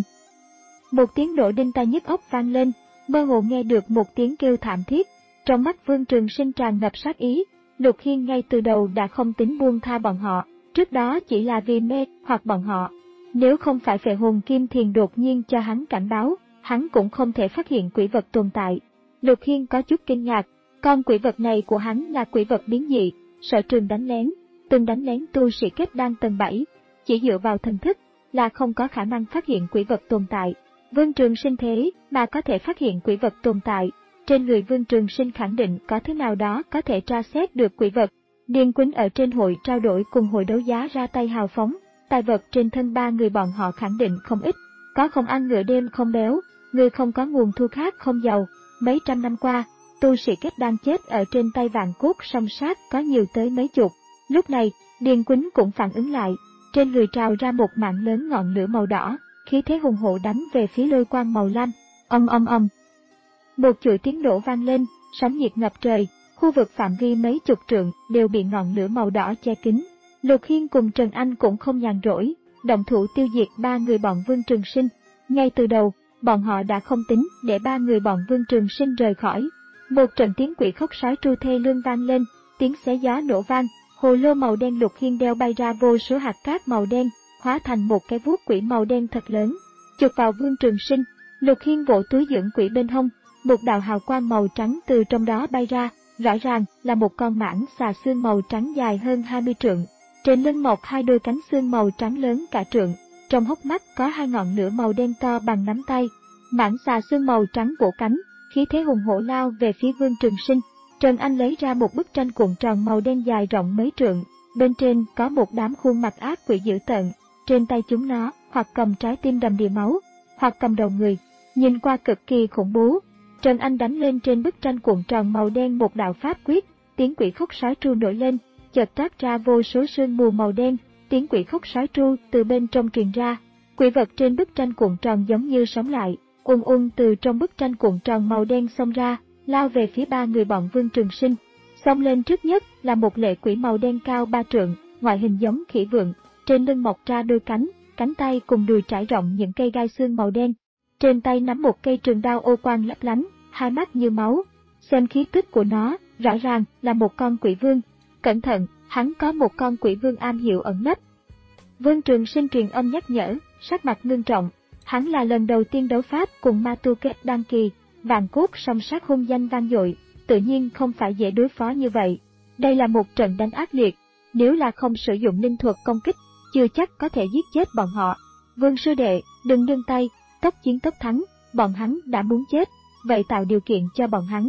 A: Một tiếng nổ đinh tai nhức óc vang lên, mơ hồ nghe được một tiếng kêu thảm thiết. Trong mắt Vương Trường Sinh tràn ngập sát ý, Lục Hiên ngay từ đầu đã không tính buông tha bọn họ, trước đó chỉ là vì mê hoặc bọn họ. Nếu không phải Phệ Hồn Kim Thiền đột nhiên cho hắn cảnh báo, hắn cũng không thể phát hiện quỷ vật tồn tại. Lục Hiên có chút kinh ngạc, con quỷ vật này của hắn là quỷ vật biến dị, sở trường đánh lén, từng đánh lén tu sĩ kết đan tầng bảy, chỉ dựa vào thần thức là không có khả năng phát hiện quỷ vật tồn tại. Vương Trường Sinh thế mà có thể phát hiện quỷ vật tồn tại, trên người Vương Trường Sinh khẳng định có thứ nào đó có thể tra xét được quỷ vật. Điền Quýnh ở trên hội trao đổi cùng hội đấu giá ra tay hào phóng, tài vật trên thân ba người bọn họ khẳng định không ít, có không ăn ngựa đêm không béo, người không có nguồn thu khác không giàu. Mấy trăm năm qua, tu sĩ kết đan chết ở trên tay Vạn Cốt Song Sát có nhiều tới mấy chục. Lúc này, Điền Quýnh cũng phản ứng lại, trên người trào ra một mạng lớn ngọn lửa màu đỏ, khí thế hùng hổ đánh về phía lôi quang màu lam. Ầm ầm ầm. Một chuỗi tiếng nổ vang lên, sóng nhiệt ngập trời, khu vực phạm vi mấy chục trượng đều bị ngọn lửa màu đỏ che kín. Lục Hiên cùng Trần Anh cũng không nhàn rỗi, động thủ tiêu diệt ba người bọn Vương Trường Sinh. Ngay từ đầu, bọn họ đã không tính để ba người bọn Vương Trường Sinh rời khỏi. Một trận tiếng quỷ khóc sói tru thê lương vang lên, tiếng xé gió nổ vang, hồ lô màu đen Lục Hiên đeo bay ra vô số hạt cát màu đen, hóa thành một cái vuốt quỷ màu đen thật lớn, chụp vào Vương Trường Sinh. Lục Hiên vỗ túi dưỡng quỷ bên hông, một đạo hào quang màu trắng từ trong đó bay ra, rõ ràng là một con mãng xà xương màu trắng dài hơn hai mươi trượng, trên lưng mọc hai đôi cánh xương màu trắng lớn cả trượng, trong hốc mắt có hai ngọn lửa màu đen to bằng nắm tay. Mãng xà xương màu trắng vỗ cánh, khí thế hùng hổ lao về phía Vương Trường Sinh. Trần Anh lấy ra một bức tranh cuộn tròn màu đen dài rộng mấy trượng, bên trên có một đám khuôn mặt ác quỷ dữ tợn, trên tay chúng nó hoặc cầm trái tim đầm đìa máu, hoặc cầm đầu người, nhìn qua cực kỳ khủng bố. Trần Anh đánh lên trên bức tranh cuộn tròn màu đen một đạo pháp quyết, tiếng quỷ khóc sói tru nổi lên, chợt toát ra vô số sương mù màu đen, tiếng quỷ khóc sói tru từ bên trong truyền ra. Quỷ vật trên bức tranh cuộn tròn giống như sống lại, ùn ùn từ trong bức tranh cuộn tròn màu đen xông ra, lao về phía ba người bọn Vương Trường Sinh. Xông lên trước nhất là một lệ quỷ màu đen cao ba trượng, ngoại hình giống khỉ vượn, trên lưng mọc ra đôi cánh, cánh tay cùng đùi trải rộng những cây gai xương màu đen. Trên tay nắm một cây trường đao ô quang lấp lánh, hai mắt như máu. Xem khí tức của nó, rõ ràng là một con quỷ vương. Cẩn thận, hắn có một con quỷ vương am hiểu ẩn nấp. Vương Trường Sinh truyền âm nhắc nhở, sắc mặt ngưng trọng. Hắn là lần đầu tiên đấu pháp cùng ma tu kết đan kỳ, Vạn Cốt Song Sát hung danh vang dội, tự nhiên không phải dễ đối phó như vậy. Đây là một trận đánh ác liệt, nếu là không sử dụng linh thuật công kích, chưa chắc có thể giết chết bọn họ. Vương sư đệ, đừng nương tay, tốc chiến tốc thắng, bọn hắn đã muốn chết, vậy tạo điều kiện cho bọn hắn.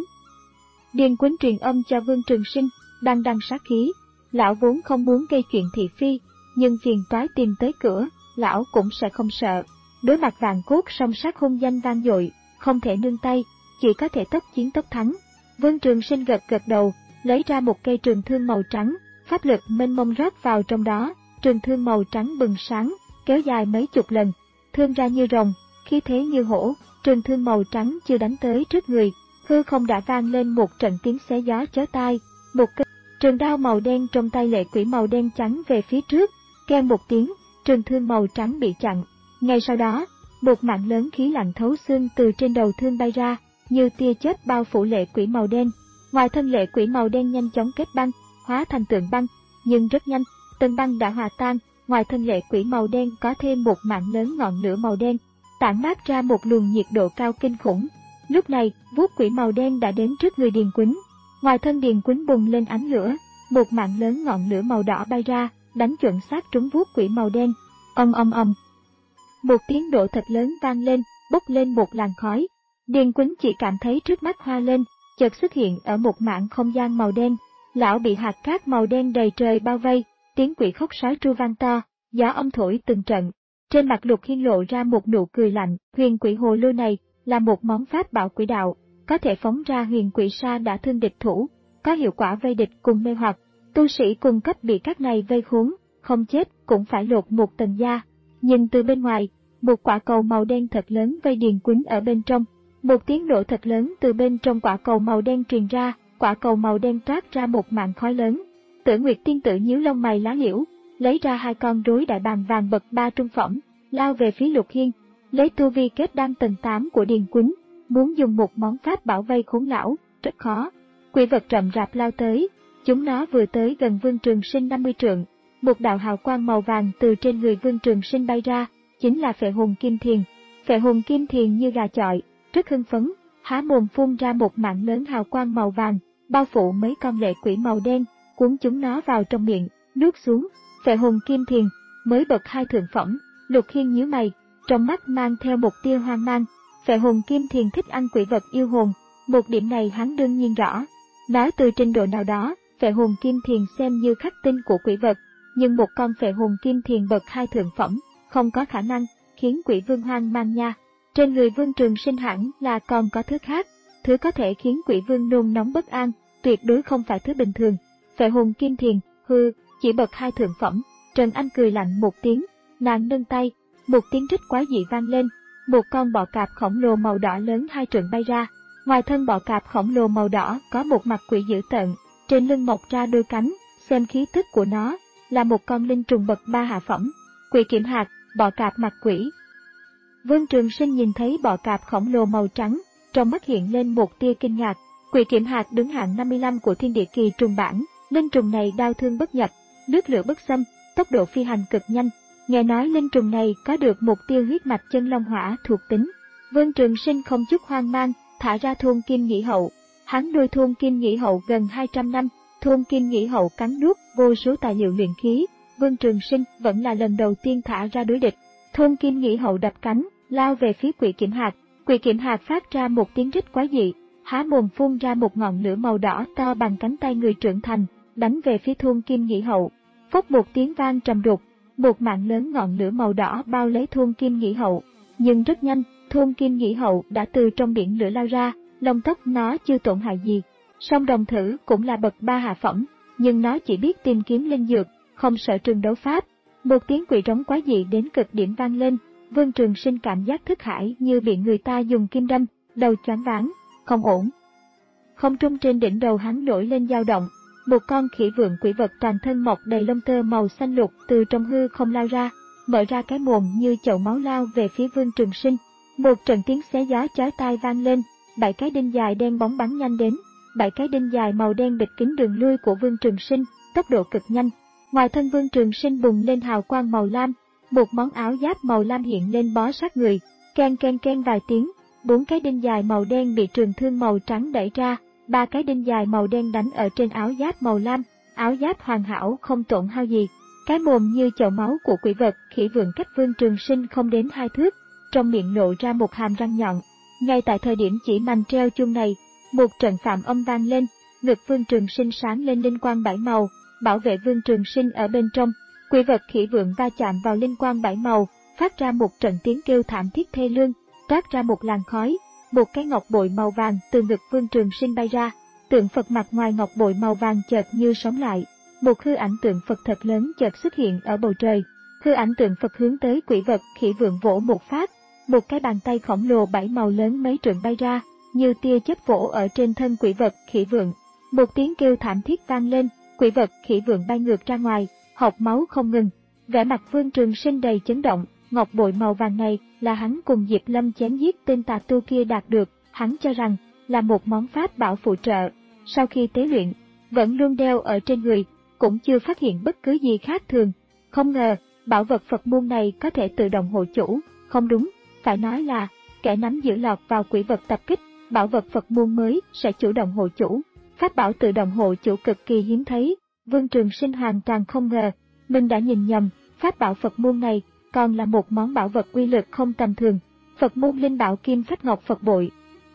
A: Điền Quýnh truyền âm cho Vương Trường Sinh, đang đăng sát khí, lão vốn không muốn gây chuyện thị phi, nhưng phiền toái tìm tới cửa, lão cũng sẽ không sợ. Đối mặt Vạn Cốt Song Sát hung danh vang dội, không thể nương tay, chỉ có thể tốc chiến tốc thắng. Vương Trường Sinh gật gật đầu, lấy ra một cây trường thương màu trắng, pháp lực mênh mông rót vào trong đó, trường thương màu trắng bừng sáng, kéo dài mấy chục lần, thương ra như rồng, khí thế như hổ. Trường thương màu trắng chưa đánh tới trước người, hư không đã vang lên một trận tiếng xé gió chói tai. Một cây trường đao màu đen trong tay lệ quỷ màu đen chắn về phía trước, keng một tiếng, trường thương màu trắng bị chặn. Ngay sau đó, một mảng lớn khí lạnh thấu xương từ trên đầu thương bay ra, như tia chớp bao phủ lệ quỷ màu đen. Ngoài thân lệ quỷ màu đen nhanh chóng kết băng, hóa thành tượng băng, nhưng rất nhanh, tầng băng đã hòa tan. Ngoài thân lệ quỷ màu đen có thêm một mảng lớn ngọn lửa màu đen, tản mát ra một luồng nhiệt độ cao kinh khủng. Lúc này, vuốt quỷ màu đen đã đến trước người Điền Quýnh. Ngoài thân Điền Quýnh bùng lên ánh lửa, một mảng lớn ngọn lửa màu đỏ bay ra, đánh chuẩn xác trúng vuốt quỷ màu đen. Ong ong ong. Một tiếng nổ thật lớn vang lên, bốc lên một làn khói. Điền Quýnh chỉ cảm thấy trước mắt hoa lên, chợt xuất hiện ở một mảng không gian màu đen. Lão bị hạt cát màu đen đầy trời bao vây, tiếng quỷ khóc sói tru vang to, gió âm thổi từng trận. Trên mặt Lục Hiên lộ ra một nụ cười lạnh. Huyền quỷ hồ lô này là một món pháp bảo quỷ đạo, có thể phóng ra huyền quỷ sa đã thương địch thủ, có hiệu quả vây địch cùng mê hoặc. Tu sĩ cùng cấp bị các này vây khốn, không chết cũng phải lột một tầng da. Nhìn từ bên ngoài, một quả cầu màu đen thật lớn vây Điền Quýnh ở bên trong. Một tiếng nổ thật lớn từ bên trong quả cầu màu đen truyền ra, quả cầu màu đen toát ra một màn khói lớn. Tử Nguyệt tiên tử nhíu lông mày lá liễu, lấy ra hai con rối đại bàng vàng bậc ba trung phẩm, lao về phía Lục Hiên. Lấy tu vi kết đan tầng tám của Điền Quýnh, muốn dùng một món pháp bảo vây khốn lão, rất khó. Quỷ vật rậm rạp lao tới, chúng nó vừa tới gần Vương Trường Sinh năm mươi trượng, một đạo hào quang màu vàng từ trên người Vương Trường Sinh bay ra, chính là Phệ Hồn Kim Thiền. Phệ Hồn Kim Thiền như gà chọi, rất hưng phấn, há mồm phun ra một mảng lớn hào quang màu vàng, bao phủ mấy con lệ quỷ màu đen, cuốn chúng nó vào trong miệng, nuốt xuống. Phệ Hồn Kim Thiền mới bậc hai thượng phẩm. Lục Hiên nhíu mày, trong mắt mang theo một tia hoang mang. Phệ Hồn Kim Thiền thích ăn quỷ vật yêu hồn, một điểm này hắn đương nhiên rõ. Nói từ trình độ nào đó, Phệ Hồn Kim Thiền xem như khắc tinh của quỷ vật, nhưng một con Phệ Hồn Kim Thiền bậc hai thượng phẩm, không có khả năng khiến quỷ vương hoang mang nha. Trên người Vương Trường Sinh hẳn là còn có thứ khác, thứ có thể khiến quỷ vương nôn nóng bất an, tuyệt đối không phải thứ bình thường. Phệ Hồn Kim Thiền, hư, chỉ bậc hai thượng phẩm. Trần Anh cười lạnh một tiếng, nàng nâng tay, một tiếng rít quái dị vang lên, một con bọ cạp khổng lồ màu đỏ lớn hai trượng bay ra. Ngoài thân bọ cạp khổng lồ màu đỏ có một mặt quỷ dữ tợn, trên lưng mọc ra đôi cánh, xem khí tức của nó là một con linh trùng bậc ba hạ phẩm. Quỷ Kiểm Hạt, bọ cạp mặt quỷ. Vương Trường Sinh nhìn thấy bọ cạp khổng lồ màu trắng, trong mắt hiện lên một tia kinh ngạc. Quỷ Kiểm Hạt đứng hạng năm mươi lăm của Thiên Địa Kỳ trùng bản, linh trùng này đao thương bất nhập, nước lửa bất xâm, tốc độ phi hành cực nhanh. Nghe nói linh trùng này có được một tia huyết mạch chân long hỏa thuộc tính. Vương Trường Sinh không chút hoang mang, thả ra Thôn Kim Nhĩ Hậu. Hắn nuôi Thôn Kim Nhĩ Hậu gần hai trăm năm, Thôn Kim Nhĩ Hậu cắn nuốt vô số tài liệu luyện khí. Vương Trường Sinh vẫn là lần đầu tiên thả ra đối địch. Thôn Kim Nhĩ Hậu đập cánh, lao về phía Quỷ Kiểm Hạt. Quỷ Kiểm Hạt phát ra một tiếng rít quái dị, há mồm phun ra một ngọn lửa màu đỏ to bằng cánh tay người trưởng thành, đánh về phía Thôn Kim Nhĩ Hậu. Phốc một tiếng vang trầm đục, một mạng lớn ngọn lửa màu đỏ bao lấy Thôn Kim Nhĩ Hậu. Nhưng rất nhanh, Thôn Kim Nhĩ Hậu đã từ trong biển lửa lao ra, lông tóc nó chưa tổn hại gì. Song đồng thử cũng là bậc ba hạ phẩm, nhưng nó chỉ biết tìm kiếm linh dược, không sợ trường đấu pháp. Một tiếng quỷ rống quái dị đến cực điểm vang lên, Vương Trường Sinh cảm giác thức hải như bị người ta dùng kim đâm, đầu choáng váng, không ổn. Không trung trên đỉnh đầu hắn nổi lên dao động, một con khỉ vượn quỷ vật toàn thân mọc đầy lông tơ màu xanh lục từ trong hư không lao ra, mở ra cái mồm như chậu máu lao về phía Vương Trường Sinh. Một trận tiếng xé gió chói tai vang lên, bảy cái đinh dài đen bóng bắn nhanh đến, bảy cái đinh dài màu đen bịt kín đường lui của Vương Trường Sinh, tốc độ cực nhanh. Ngoài thân Vương Trường Sinh bùng lên hào quang màu lam, một món áo giáp màu lam hiện lên bó sát người, ken ken ken vài tiếng, bốn cái đinh dài màu đen bị trường thương màu trắng đẩy ra, ba cái đinh dài màu đen đánh ở trên áo giáp màu lam, áo giáp hoàn hảo không tổn hao gì. Cái mồm như chậu máu của quỷ vật khỉ vượn cách Vương Trường Sinh không đến hai thước, trong miệng lộ ra một hàm răng nhọn. Ngay tại thời điểm chỉ mành treo chuông này, một trận phạm âm vang lên, ngực Vương Trường Sinh sáng lên linh quang bảy màu, bảo vệ Vương Trường Sinh ở bên trong. Quỷ vật khỉ vượn va chạm vào linh quang bảy màu, phát ra một trận tiếng kêu thảm thiết thê lương, toát ra một làn khói, một cái ngọc bội màu vàng từ ngực Vương Trường Sinh bay ra. Tượng Phật mặt ngoài ngọc bội màu vàng chợt như sống lại, một hư ảnh tượng Phật thật lớn chợt xuất hiện ở bầu trời. Hư ảnh tượng Phật hướng tới quỷ vật khỉ vượn vỗ một phát, một cái bàn tay khổng lồ bảy màu lớn mấy trượng bay ra, như tia chớp vỗ ở trên thân quỷ vật khỉ vượn. Một tiếng kêu thảm thiết vang lên, quỷ vật khỉ vượn bay ngược ra ngoài, hộc máu không ngừng. Vẻ mặt Vương Trường Sinh đầy chấn động, ngọc bội màu vàng này là hắn cùng Diệp Lâm chém giết tên tà tu kia đạt được, hắn cho rằng là một món pháp bảo phụ trợ. Sau khi tế luyện, vẫn luôn đeo ở trên người, cũng chưa phát hiện bất cứ gì khác thường. Không ngờ, bảo vật Phật môn này có thể tự động hộ chủ, không đúng, phải nói là kẻ nắm giữ lọt vào quỷ vật tập kích, bảo vật Phật môn mới sẽ chủ động hộ chủ. Pháp bảo tự động hộ chủ cực kỳ hiếm thấy, Vương Trường Sinh hoàn toàn không ngờ, mình đã nhìn nhầm, pháp bảo Phật môn này còn là một món bảo vật uy lực không tầm thường, Phật môn linh bảo Kim Phách Ngọc Phật bội.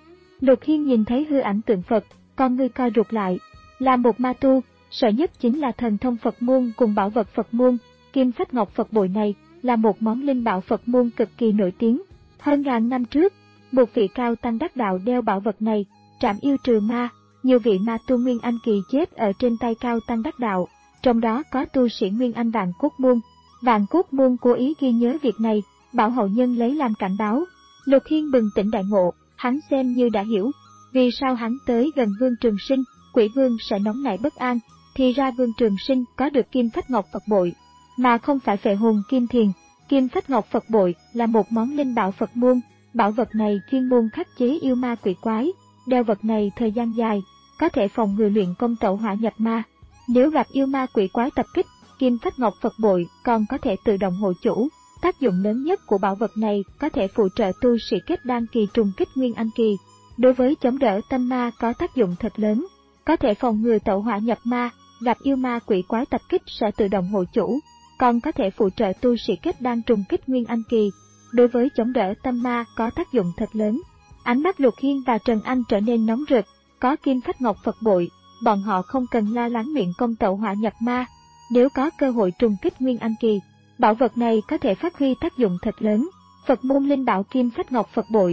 A: Lục Hiên nhìn thấy hư ảnh tượng Phật, con ngươi co rụt lại. Là một ma tu, sợ nhất chính là thần thông Phật môn cùng bảo vật Phật môn. Kim Phách Ngọc Phật bội này là một món linh bảo Phật môn cực kỳ nổi tiếng. Hơn ngàn năm trước, một vị cao tăng đắc đạo đeo bảo vật này, trảm yêu trừ ma. Nhiều vị ma tu Nguyên Anh kỳ chết ở trên tay cao tăng đắc đạo, trong đó có tu sĩ Nguyên Anh Vạn Cốt Môn. Vạn Cốt Môn cố ý ghi nhớ việc này, bảo hậu nhân lấy làm cảnh báo. Lục Hiên bừng tỉnh đại ngộ, hắn xem như đã hiểu, vì sao hắn tới gần Vương Trường Sinh, Quỷ Vương sẽ nóng nảy bất an. Thì ra Vương Trường Sinh có được Kim Phách Ngọc Phật bội, mà không phải Phệ Hồn Kim Thiền. Kim Phách Ngọc Phật bội là một món linh bảo Phật môn, bảo vật này chuyên môn khắc chế yêu ma quỷ quái. Đeo vật này thời gian dài, có thể phòng ngừa luyện công tẩu hỏa nhập ma. Nếu gặp yêu ma quỷ quái tập kích, Kim Phách Ngọc Phật bội còn có thể tự động hộ chủ. Tác dụng lớn nhất của bảo vật này có thể phụ trợ tu sĩ kết đan kỳ trùng kích Nguyên Anh kỳ. Đối với chống đỡ tâm ma có tác dụng thật lớn, có thể phòng ngừa tẩu hỏa nhập ma, gặp yêu ma quỷ quái tập kích sẽ tự động hộ chủ, còn có thể phụ trợ tu sĩ kết đan trùng kích Nguyên Anh kỳ. Đối với chống đỡ tâm ma có tác dụng thật lớn. Ánh mắt Lục Hiên và Trần Anh trở nên nóng rực, có Kim Phách Ngọc Phật bội, bọn họ không cần lo lắng luyện công tẩu hỏa nhập ma. Nếu có cơ hội trùng kích Nguyên Anh kỳ, bảo vật này có thể phát huy tác dụng thật lớn. Phật môn linh bảo Kim Phách Ngọc Phật bội.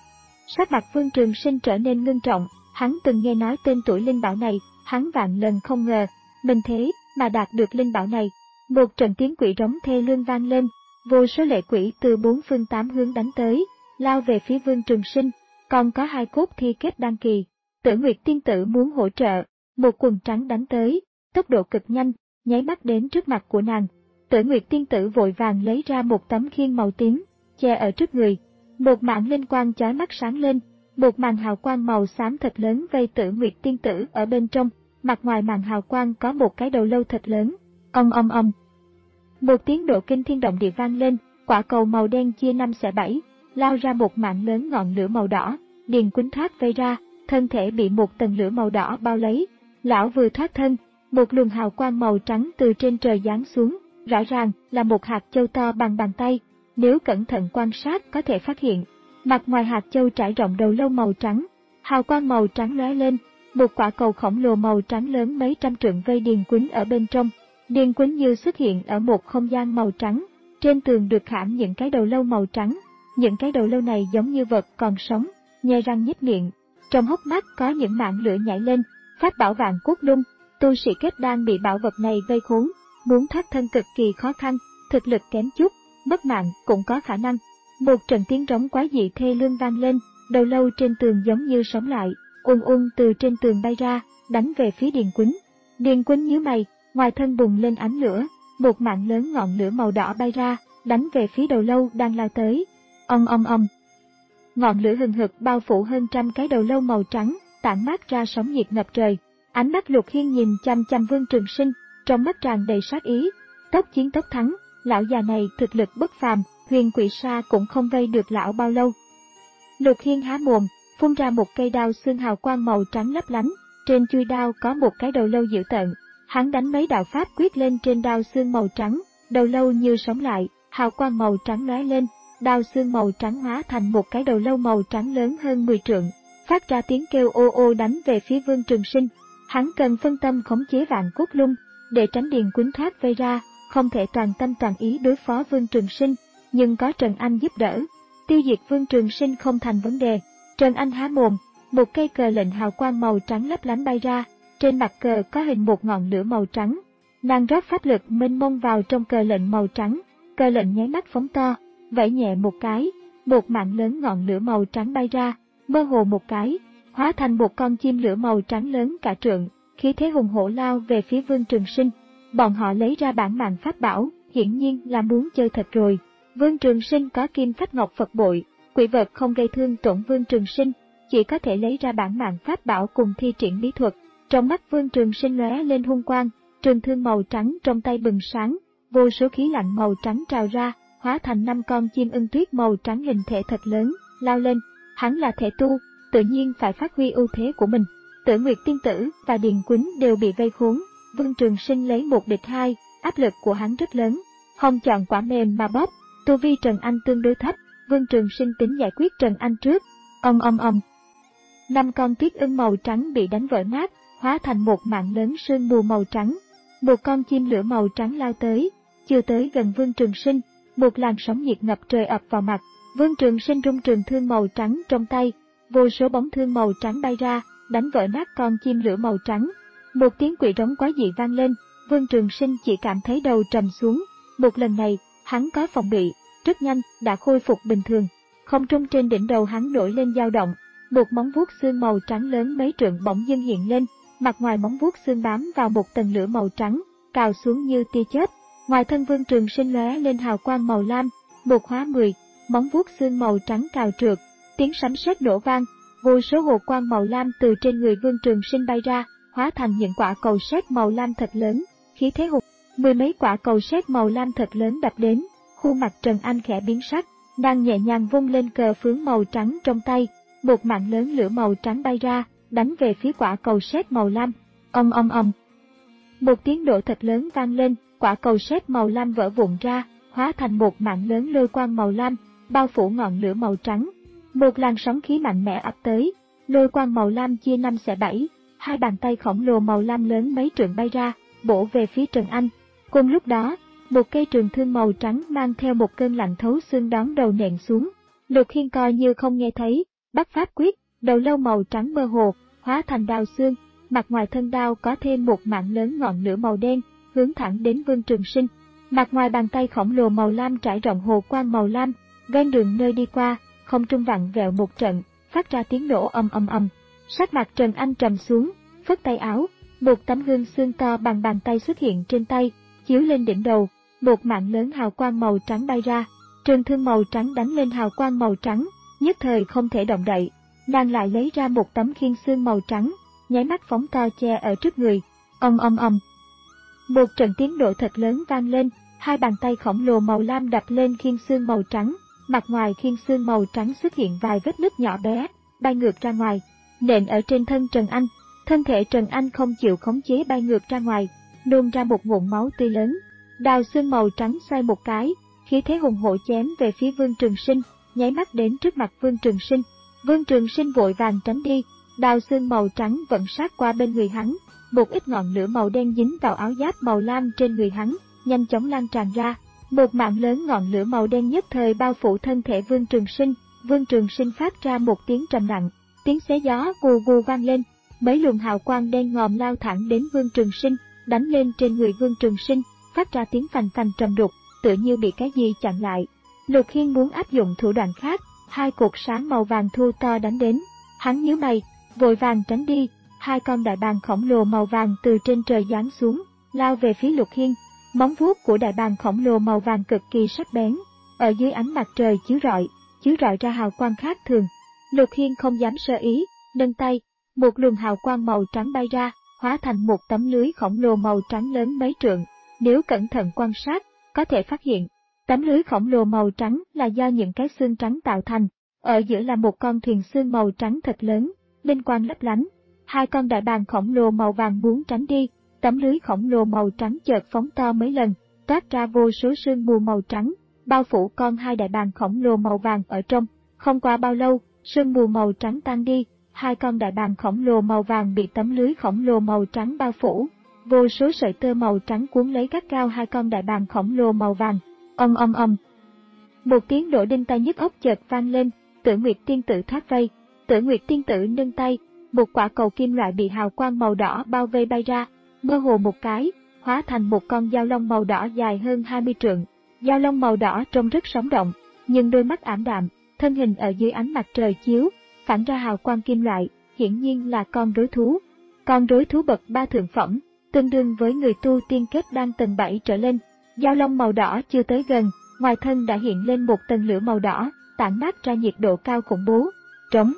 A: Sắc mặt Vương Trường Sinh trở nên ngưng trọng, hắn từng nghe nói tên tuổi linh bảo này, hắn vạn lần không ngờ, mình thế mà đạt được linh bảo này. Một trận tiếng quỷ rống thê lương vang lên, vô số lệ quỷ từ bốn phương tám hướng đánh tới, lao về phía Vương Trường Sinh, còn có hai cốt thi kết đan kỳ. Tử Nguyệt tiên tử muốn hỗ trợ, một quần trắng đánh tới, tốc độ cực nhanh, nháy mắt đến trước mặt của nàng. Tử Nguyệt tiên tử vội vàng lấy ra một tấm khiên màu tím, che ở trước người. Một mảng linh quang chói mắt sáng lên, một màn hào quang màu xám thật lớn vây Tử Nguyệt tiên tử ở bên trong. Mặt ngoài màn hào quang có một cái đầu lâu thật lớn. Ong ong ong. Một tiếng độ kinh thiên động địa vang lên, quả cầu màu đen chia năm xẻ bảy, lao ra một mảng lớn ngọn lửa màu đỏ. Điền Quýnh thoát vây ra, thân thể bị một tầng lửa màu đỏ bao lấy. Lão vừa thoát thân, một luồng hào quang màu trắng từ trên trời giáng xuống, rõ ràng là một hạt châu to bằng bàn tay. Nếu cẩn thận quan sát có thể phát hiện, mặt ngoài hạt châu trải rộng đầu lâu màu trắng, hào quang màu trắng lóe lên, một quả cầu khổng lồ màu trắng lớn mấy trăm trượng vây Điền Quýnh ở bên trong. Điền Quýnh như xuất hiện ở một không gian màu trắng, trên tường được khảm những cái đầu lâu màu trắng. Những cái đầu lâu này giống như vật còn sống, nhe răng nhếch miệng, trong hốc mắt có những mảng lửa nhảy lên. Pháp bảo Vạn Cốt Lung, tu sĩ kết đan bị bảo vật này vây khốn, muốn thoát thân cực kỳ khó khăn, thực lực kém chút, mất mạng cũng có khả năng. Một trận tiếng rống quái dị thê lương vang lên, đầu lâu trên tường giống như sống lại, uôn uôn từ trên tường bay ra, đánh về phía Điền Quýnh. Điền Quýnh nhíu mày, ngoài thân bùng lên ánh lửa, một mảng lớn ngọn lửa màu đỏ bay ra, đánh về phía đầu lâu đang lao tới. Ong ong ong. Ngọn lửa hừng hực bao phủ hơn trăm cái đầu lâu màu trắng, tản mát ra sóng nhiệt ngập trời. Ánh mắt Lục Hiên nhìn chăm chăm Vương Trường Sinh, trong mắt tràn đầy sát ý. Tốc chiến tốc thắng, lão già này thực lực bất phàm, Huyền Quỷ Sa cũng không vây được lão bao lâu. Lục Hiên há mồm, phun ra một cây đao xương hào quang màu trắng lấp lánh, trên chuôi đao có một cái đầu lâu dữ tợn. Hắn đánh mấy đạo pháp quyết lên trên đao xương màu trắng, đầu lâu như sống lại, hào quang màu trắng lóe lên, đao xương màu trắng hóa thành một cái đầu lâu màu trắng lớn hơn mười trượng, phát ra tiếng kêu ô ô đánh về phía Vương Trường Sinh. Hắn cần phân tâm khống chế Vạn Cốt Lung, để tránh Điền Quýnh thoát vây ra, không thể toàn tâm toàn ý đối phó Vương Trường Sinh, nhưng có Trần Anh giúp đỡ, tiêu diệt Vương Trường Sinh không thành vấn đề. Trần Anh há mồm, một cây cờ lệnh hào quang màu trắng lấp lánh bay ra, trên mặt cờ có hình một ngọn lửa màu trắng. Nàng rót pháp lực mênh mông vào trong cờ lệnh màu trắng, cờ lệnh nháy mắt phóng to, vẫy nhẹ một cái, một mảng lớn ngọn lửa màu trắng bay ra, mơ hồ một cái, hóa thành một con chim lửa màu trắng lớn cả trượng, khí thế hùng hổ lao về phía Vương Trường Sinh. Bọn họ lấy ra bản mạng pháp bảo, hiển nhiên là muốn chơi thật rồi. Vương Trường Sinh có Kim Phách Ngọc Phật bội, quỷ vật không gây thương tổn Vương Trường Sinh, chỉ có thể lấy ra bản mạng pháp bảo cùng thi triển bí thuật. Trong mắt Vương Trường Sinh lóe lên hung quang, trường thương màu trắng trong tay bừng sáng, vô số khí lạnh màu trắng trào ra, hóa thành năm con chim ưng tuyết màu trắng hình thể thật lớn, lao lên. Hắn là thể tu, tự nhiên phải phát huy ưu thế của mình. Tử Nguyệt tiên tử và Điền Quýnh đều bị vây khốn, Vương Trường Sinh lấy một địch hai, áp lực của hắn rất lớn. Không chọn quả mềm mà bóp, Tu vi Trần Anh tương đối thấp, Vương Trường Sinh tính giải quyết Trần Anh trước. Ong ong ong. Năm con tuyết ưng màu trắng bị đánh vỡ nát, hóa thành một mạng lớn sương mù màu trắng. Một con chim lửa màu trắng lao tới, chưa tới gần Vương Trường Sinh, một làn sóng nhiệt ngập trời ập vào mặt. Vương Trường Sinh rung trường thương màu trắng trong tay, vô số bóng thương màu trắng bay ra, đánh vỡ nát con chim lửa màu trắng. Một tiếng quỷ rống quái dị vang lên, Vương Trường Sinh chỉ cảm thấy đầu trầm xuống. Một lần này, hắn có phòng bị, rất nhanh đã khôi phục bình thường. Không trung trên đỉnh đầu hắn nổi lên dao động, một móng vuốt xương màu trắng lớn mấy trượng bỗng dưng hiện lên, mặt ngoài móng vuốt xương bám vào một tầng lửa màu trắng, cào xuống như tia chớp. Ngoài thân Vương Trường Sinh lóe lên hào quang màu lam, một hóa mười, móng vuốt xương màu trắng cào trượt, tiếng sấm sét nổ vang, vô số hồ quang màu lam từ trên người Vương Trường Sinh bay ra, hóa thành những quả cầu sét màu lam thật lớn, khí thế hùng. Mười mấy quả cầu sét màu lam thật lớn đập đến, khuôn mặt Trần Anh khẽ biến sắc, đang nhẹ nhàng vung lên cờ phướng màu trắng trong tay, một mạng lớn lửa màu trắng bay ra, đánh về phía quả cầu sét màu lam. Ong ong ong. Một tiếng nổ thật lớn vang lên, quả cầu sét màu lam vỡ vụn ra, hóa thành một mạng lớn lôi quang màu lam, bao phủ ngọn lửa màu trắng. Một làn sóng khí mạnh mẽ ập tới, lôi quang màu lam chia năm xẻ bảy, hai bàn tay khổng lồ màu lam lớn mấy trượng bay ra, bổ về phía Trần Anh. Cùng lúc đó, một cây trường thương màu trắng mang theo một cơn lạnh thấu xương đón đầu nện xuống. Lục Hiên coi như không nghe thấy, bắt pháp quyết, đầu lâu màu trắng mơ hồ, hóa thành đao xương, mặt ngoài thân đao có thêm một mạng lớn ngọn lửa màu đen, hướng thẳng đến Vương Trường Sinh. Mặt ngoài bàn tay khổng lồ màu lam trải rộng hồ quang màu lam, ven đường nơi đi qua, không trung vặn vẹo một trận, phát ra tiếng nổ ầm ầm ầm. Sắc mặt Trần Anh trầm xuống, phất tay áo, một tấm gương xương to bằng bàn tay xuất hiện trên tay, chiếu lên đỉnh đầu, một mạng lớn hào quang màu trắng bay ra, trường thương màu trắng đánh lên hào quang màu trắng, nhất thời không thể động đậy. Nàng lại lấy ra một tấm khiên xương màu trắng, nháy mắt phóng to che ở trước người. Ong ong ong. Một trận tiếng nổ thật lớn vang lên, hai bàn tay khổng lồ màu lam đập lên khiên xương màu trắng, mặt ngoài khiên xương màu trắng xuất hiện vài vết nứt nhỏ bé, bay ngược ra ngoài, nện ở trên thân Trần Anh. Thân thể Trần Anh không chịu khống chế bay ngược ra ngoài, nôn ra một ngụm máu tươi lớn. Đao xương màu trắng xoay một cái, khí thế hùng hổ chém về phía Vương Trường Sinh, nháy mắt đến trước mặt Vương Trường Sinh. Vương Trường Sinh vội vàng tránh đi, đao xương màu trắng vẫn sát qua bên người hắn, một ít ngọn lửa màu đen dính vào áo giáp màu lam trên người hắn, nhanh chóng lan tràn ra. Một mạng lớn ngọn lửa màu đen nhất thời bao phủ thân thể Vương Trường Sinh. Vương Trường Sinh phát ra một tiếng trầm nặng, tiếng xé gió gù gù vang lên, mấy luồng hào quang đen ngòm lao thẳng đến Vương Trường Sinh, đánh lên trên người Vương Trường Sinh, phát ra tiếng phành phành trầm đục, tựa như bị cái gì chặn lại. Lục Hiên muốn áp dụng thủ đoạn khác, hai cột sáng màu vàng thu to đánh đến, hắn nhíu mày, vội vàng tránh đi. Hai con đại bàng khổng lồ màu vàng từ trên trời giáng xuống, lao về phía Lục Hiên. Móng vuốt của đại bàng khổng lồ màu vàng cực kỳ sắc bén, ở dưới ánh mặt trời chiếu rọi, chiếu rọi ra hào quang khác thường. Lục Hiên không dám sơ ý, nâng tay, một luồng hào quang màu trắng bay ra, hóa thành một tấm lưới khổng lồ màu trắng lớn mấy trượng. Nếu cẩn thận quan sát, có thể phát hiện, tấm lưới khổng lồ màu trắng là do những cái xương trắng tạo thành, ở giữa là một con thuyền xương màu trắng thật lớn, linh quang lấp lánh. Hai con đại bàng khổng lồ màu vàng muốn tránh đi, tấm lưới khổng lồ màu trắng chợt phóng to mấy lần, toát ra vô số sương mù màu trắng, bao phủ con hai đại bàng khổng lồ màu vàng ở trong. Không qua bao lâu, sương mù màu trắng tan đi, hai con đại bàng khổng lồ màu vàng bị tấm lưới khổng lồ màu trắng bao phủ. Vô số sợi tơ màu trắng cuốn lấy gắt gao hai con đại bàng khổng lồ màu vàng. Ong ong ong. Một tiếng nổ đinh tai nhức óc chợt vang lên, Tử Nguyệt tiên tử thoát vây. Tử Nguyệt tiên tử nâng tay, một quả cầu kim loại bị hào quang màu đỏ bao vây bay ra, mơ hồ một cái, hóa thành một con dao long màu đỏ dài hơn hai mươi trượng. Dao long màu đỏ trông rất sống động, nhưng đôi mắt ảm đạm, thân hình ở dưới ánh mặt trời chiếu, phản ra hào quang kim loại, hiển nhiên là con rối thú. Con rối thú bậc ba thượng phẩm, tương đương với người tu tiên kết đan tầng bảy trở lên. Dao long màu đỏ chưa tới gần, ngoài thân đã hiện lên một tầng lửa màu đỏ, tản mát ra nhiệt độ cao khủng bố. Trống.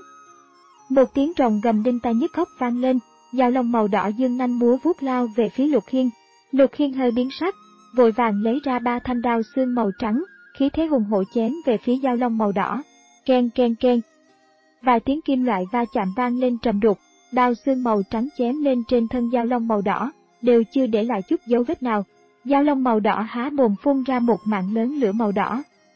A: Một tiếng rồng gầm đinh tai nhức óc vang lên, dao long màu đỏ dương nanh múa vuốt lao về phía Lục Hiên. Lục Hiên hơi biến sắc, vội vàng lấy ra ba thanh đao xương màu trắng, khí thế hùng hổ chém về phía dao long màu đỏ. Ken ken ken. Vài tiếng kim loại va chạm vang lên trầm đục, đao xương màu trắng chém lên trên thân dao long màu đỏ, đều chưa để lại chút dấu vết nào. Dao long màu đỏ há mồm phun ra một mạng lớn lửa màu đỏ,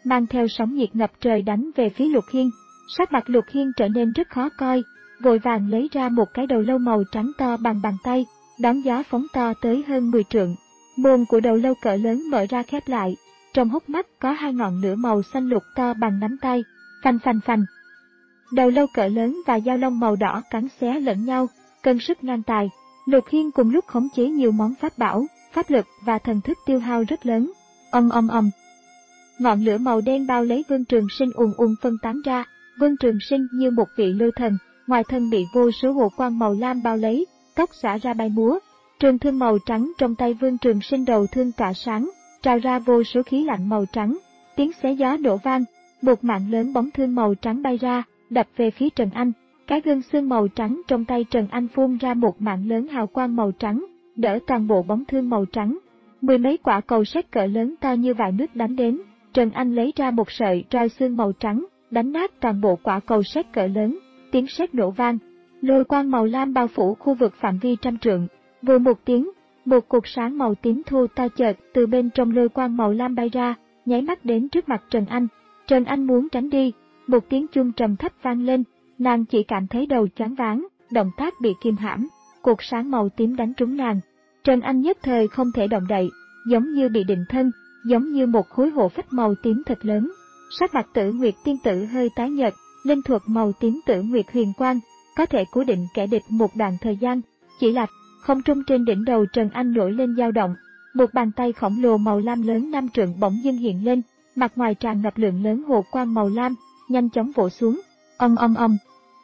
A: mang theo sóng nhiệt ngập trời đánh về phía Lục Hiên. Sắc mặt Lục Hiên trở nên rất khó coi, vội vàng lấy ra một cái đầu lâu màu trắng to bằng bàn tay, đón gió phóng to tới hơn mười trượng. Mồm của đầu lâu cỡ lớn mở ra khép lại, trong hốc mắt có hai ngọn lửa màu xanh lục to bằng nắm tay, phanh phanh phanh. Đầu lâu cỡ lớn và dao long màu đỏ cắn xé lẫn nhau, cân sức ngang tài. Lục Hiên cùng lúc khống chế nhiều món pháp bảo, pháp lực và thần thức tiêu hao rất lớn. Ầm ầm ầm. Ngọn lửa màu đen bao lấy Vương Trường Sinh ùn ùn phân tán ra, Vương Trường Sinh như một vị lôi thần, ngoài thân bị vô số hồ quang màu lam bao lấy, tóc xõa ra bay múa. Trường thương màu trắng trong tay Vương Trường Sinh đầu thương tỏa sáng, trào ra vô số khí lạnh màu trắng, tiếng xé gió nổ vang, một mạng lớn bóng thương màu trắng bay ra, đập về phía Trần Anh. Cái gương xương màu trắng trong tay Trần Anh phun ra một mạng lớn hào quang màu trắng, đỡ toàn bộ bóng thương màu trắng. Mười mấy quả cầu sét cỡ lớn to như vại nước đánh đến, Trần Anh lấy ra một sợi roi xương màu trắng, đánh nát toàn bộ quả cầu sét cỡ lớn, tiếng sét nổ vang. Lôi quang màu lam bao phủ khu vực phạm vi trăm trượng. Vừa một tiếng, một cột sáng màu tím thu to chợt từ bên trong lôi quang màu lam bay ra, nháy mắt đến trước mặt Trần Anh. Trần Anh muốn tránh đi, một tiếng chuông trầm thấp vang lên, nàng chỉ cảm thấy đầu choáng váng, động tác bị kìm hãm, cột sáng màu tím đánh trúng nàng. Trần Anh nhất thời không thể động đậy, giống như bị định thân, giống như một khối hộ phách màu tím thật lớn. Sắc mặt Tử Nguyệt tiên tử hơi tái nhợt, linh thuật màu tím Tử Nguyệt huyền quang có thể cố định kẻ địch một đoạn thời gian. Chỉ là không trung trên đỉnh đầu Trần Anh nổi lên dao động, một bàn tay khổng lồ màu lam lớn năm trượng bỗng dưng hiện lên, mặt ngoài tràn ngập lượng lớn hồ quang màu lam, nhanh chóng vỗ xuống. Ầm ầm ầm.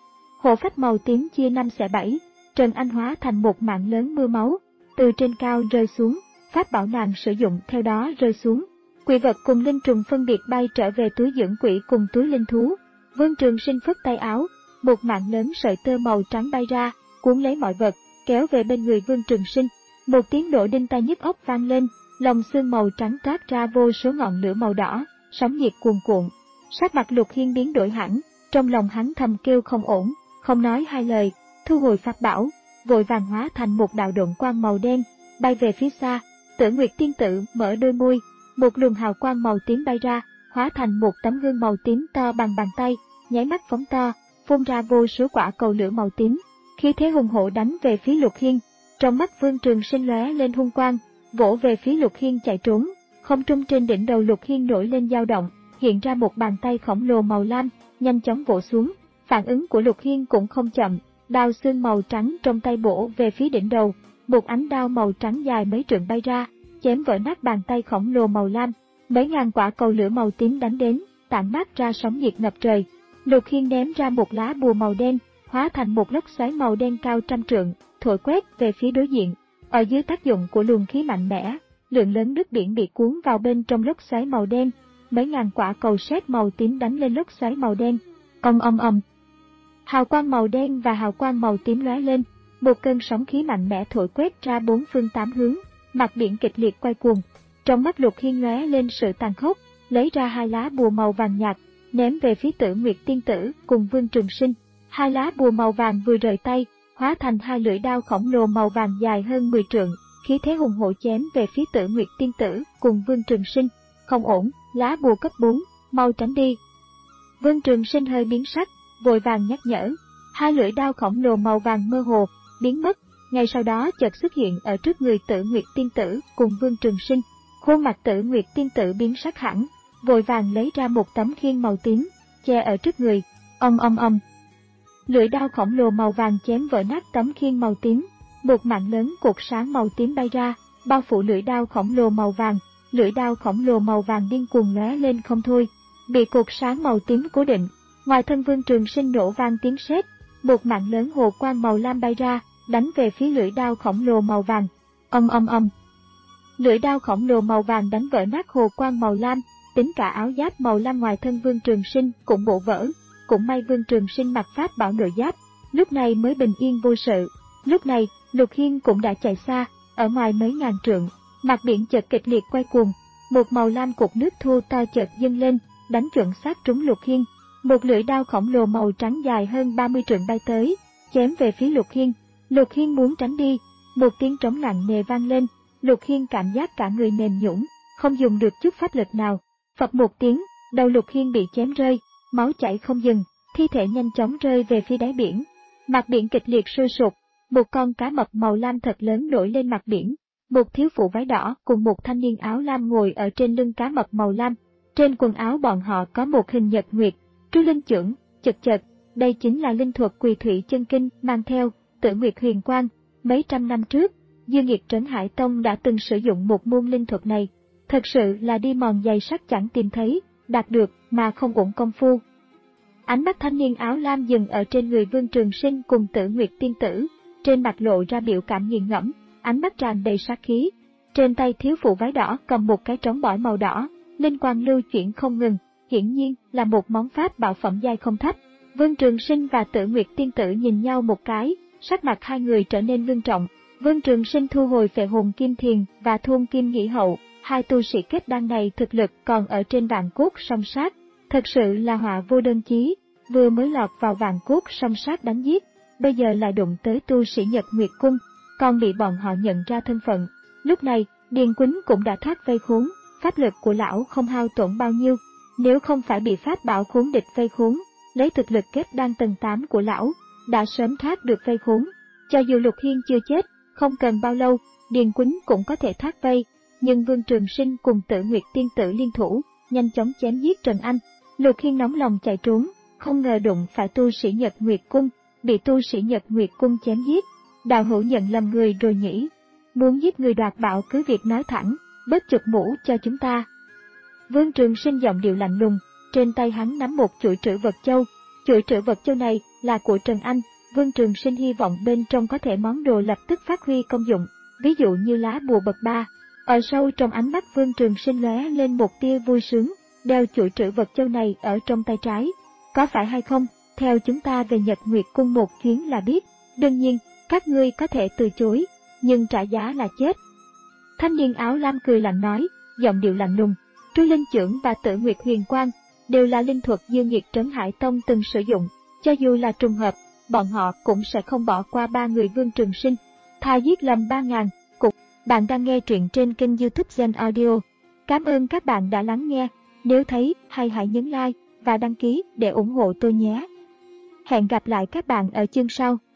A: Hộ phách màu tím chia năm xẻ bảy, Trần Anh hóa thành một mạng lớn mưa máu, từ trên cao rơi xuống, pháp bảo nàng sử dụng theo đó rơi xuống. Quỷ vật cùng linh trùng phân biệt bay trở về túi dưỡng quỷ cùng túi linh thú. Vương Trường Sinh phất tay áo, một mạng lớn sợi tơ màu trắng bay ra, cuốn lấy mọi vật, kéo về bên người Vương Trường Sinh. Một tiếng nổ đinh tai nhức óc vang lên, lòng xương màu trắng toát ra vô số ngọn lửa màu đỏ, sóng nhiệt cuồn cuộn. Sắc mặt Lục Hiên biến đổi hẳn, trong lòng hắn thầm kêu không ổn, không nói hai lời, thu hồi pháp bảo, vội vàng hóa thành một đạo độn quang màu đen, bay về phía xa. Tử Nguyệt tiên tử mở đôi môi, một luồng hào quang màu tím bay ra, hóa thành một tấm gương màu tím to bằng bàn tay, nháy mắt phóng to, phun ra vô số quả cầu lửa màu tím. Khí thế hùng hổ đánh về phía Lục Hiên, trong mắt Vương Trường Sinh lóe lên hung quang, vỗ về phía Lục Hiên chạy trốn. Không trung trên đỉnh đầu Lục Hiên nổi lên dao động, hiện ra một bàn tay khổng lồ màu lam, nhanh chóng vỗ xuống. Phản ứng của Lục Hiên cũng không chậm, đao xương màu trắng trong tay bổ về phía đỉnh đầu, một ánh đao màu trắng dài mấy trượng bay ra, chém vỡ nát bàn tay khổng lồ màu lam. Mấy ngàn quả cầu lửa màu tím đánh đến, tản mát ra sóng nhiệt ngập trời. Lục Hiên ném ra một lá bùa màu đen, hóa thành một lốc xoáy màu đen cao trăm trượng, thổi quét về phía đối diện. Ở dưới tác dụng của luồng khí mạnh mẽ, lượng lớn nước biển bị cuốn vào bên trong lốc xoáy màu đen. Mấy ngàn quả cầu sét màu tím đánh lên lốc xoáy màu đen. Ầm ầm ầm. Hào quang màu đen và hào quang màu tím lóe lên, một cơn sóng khí mạnh mẽ thổi quét ra bốn phương tám hướng, mặt biển kịch liệt quay cuồng. Trong mắt Lục Hiên lóe lên sự tàn khốc, lấy ra hai lá bùa màu vàng nhạt, ném về phía Tử Nguyệt tiên tử cùng Vương Trường Sinh. Hai lá bùa màu vàng vừa rời tay, hóa thành hai lưỡi đao khổng lồ màu vàng dài hơn mười trượng, khí thế hùng hổ chém về phía Tử Nguyệt tiên tử cùng Vương Trường Sinh. Không ổn, lá bùa cấp bốn, mau tránh đi. Vương Trường Sinh hơi biến sắc, vội vàng nhắc nhở. Hai lưỡi đao khổng lồ màu vàng mơ hồ biến mất, ngay sau đó chợt xuất hiện ở trước người Tử Nguyệt tiên tử cùng Vương Trường Sinh. Khuôn mặt Tử Nguyệt tiên tử biến sắc hẳn, vội vàng lấy ra một tấm khiên màu tím, che ở trước người. Ầm ầm ầm. Lưỡi đao khổng lồ màu vàng chém vỡ nát tấm khiên màu tím, một mạng lớn cột sáng màu tím bay ra, bao phủ lưỡi đao khổng lồ màu vàng. Lưỡi đao khổng lồ màu vàng điên cuồng lóe lên không thôi, bị cột sáng màu tím cố định. Ngoài thân Vương Trường Sinh nổ vang tiếng sét, một mạng lớn hồ quang màu lam bay ra, đánh về phía lưỡi đao khổng lồ màu vàng. Ầm ầm ầm. Lưỡi đao khổng lồ màu vàng đánh vỡ nát hồ quang màu lam, tính cả áo giáp màu lam ngoài thân Vương Trường Sinh cũng bộ vỡ. Cũng may Vương Trường Sinh mặc pháp bảo nội giáp, lúc này mới bình yên vô sự. Lúc này, Lục Hiên cũng đã chạy xa, ở ngoài mấy ngàn trượng. Mặt biển chợt kịch liệt quay cuồng, một màu lam cục nước thô to chợt dâng lên, đánh chuẩn xác trúng Lục Hiên. Một lưỡi đao khổng lồ màu trắng dài hơn ba mươi trượng bay tới, chém về phía Lục Hiên. Lục Hiên muốn tránh đi, một tiếng trống nặng nề vang lên, Lục Hiên cảm giác cả người mềm nhũn, không dùng được chút pháp lực nào. Phập một tiếng, đầu Lục Hiên bị chém rơi, máu chảy không dừng, thi thể nhanh chóng rơi về phía đáy biển. Mặt biển kịch liệt sôi sục, một con cá mập màu lam thật lớn nổi lên mặt biển. Một thiếu phụ váy đỏ cùng một thanh niên áo lam ngồi ở trên lưng cá mập màu lam. Trên quần áo bọn họ có một hình nhật nguyệt, Tru Linh Chưởng, chật chật, đây chính là linh thuật Quỳ Thủy Chân Kinh mang theo, Tử Nguyệt Huyền Quang. Mấy trăm năm trước, Dương Nghiệt Trấn Hải Tông đã từng sử dụng một môn linh thuật này. Thật sự là đi mòn giày sắt chẳng tìm thấy, đạt được mà không uổng công phu. Ánh mắt thanh niên áo lam dừng ở trên người Vương Trường Sinh cùng Tử Nguyệt tiên tử, trên mặt lộ ra biểu cảm nghiền ngẫm, ánh mắt tràn đầy sát khí. Trên tay thiếu phụ váy đỏ cầm một cái trống bỏi màu đỏ, linh quang lưu chuyển không ngừng, hiển nhiên là một món pháp bảo phẩm giai không thấp. Vương Trường Sinh và Tử Nguyệt tiên tử nhìn nhau một cái, sắc mặt hai người trở nên ngưng trọng. Vương Trường Sinh thu hồi Phệ Hồn Kim Thiền và Thôn Kim Nhĩ Hậu, hai tu sĩ kết đan này thực lực còn ở trên Vạn Cốt Song Sát, thật sự là họa vô đơn chí, vừa mới lọt vào Vạn Cốt Song Sát đánh giết, bây giờ lại đụng tới tu sĩ Nhật Nguyệt Cung, còn bị bọn họ nhận ra thân phận. Lúc này, Điền Quýnh cũng đã thoát vây khốn, pháp lực của lão không hao tổn bao nhiêu, nếu không phải bị pháp bảo khốn địch vây khốn, lấy thực lực kết đan tầng tám của lão, đã sớm thoát được vây khốn. Cho dù Lục Hiên chưa chết, không cần bao lâu, Điền Quýnh cũng có thể thoát vây, nhưng Vương Trường Sinh cùng Tử Nguyệt tiên tử liên thủ, nhanh chóng chém giết Trần Anh. Lục Hiên nóng lòng chạy trốn, không ngờ đụng phải tu sĩ Nhật Nguyệt Cung, bị tu sĩ Nhật Nguyệt Cung chém giết. Đạo hữu nhận lầm người rồi nhỉ? Muốn giết người đoạt bảo cứ việc nói thẳng, bớt chụp mũ cho chúng ta. Vương Trường Sinh giọng điệu lạnh lùng, trên tay hắn nắm một chuỗi trữ vật châu. Chuỗi trữ vật châu này là của Trần Anh, Vương Trường Sinh hy vọng bên trong có thể món đồ lập tức phát huy công dụng, ví dụ như lá bùa bậc ba. Ở sâu trong ánh mắt Vương Trường Sinh lóe lên một tia vui sướng, đeo chuỗi trữ vật châu này ở trong tay trái. Có phải hay không, theo chúng ta về Nhật Nguyệt Cung một chuyến là biết, đương nhiên, các ngươi có thể từ chối, nhưng trả giá là chết. Thanh niên áo lam cười lạnh nói, giọng điệu lạnh lùng, Tru Linh Chưởng và Tử Nguyệt Huyền Quang đều là linh thuật Dương Nghiệt Trấn Hải Tông từng sử dụng, cho dù là trùng hợp, bọn họ cũng sẽ không bỏ qua ba người Vương Trường Sinh, thà giết lầm ba ngàn. Cũng bạn đang nghe truyện trên kênh YouTube Gen Audio. Cảm ơn các bạn đã lắng nghe. Nếu thấy hay hãy nhấn like và đăng ký để ủng hộ tôi nhé. Hẹn gặp lại các bạn ở chương sau.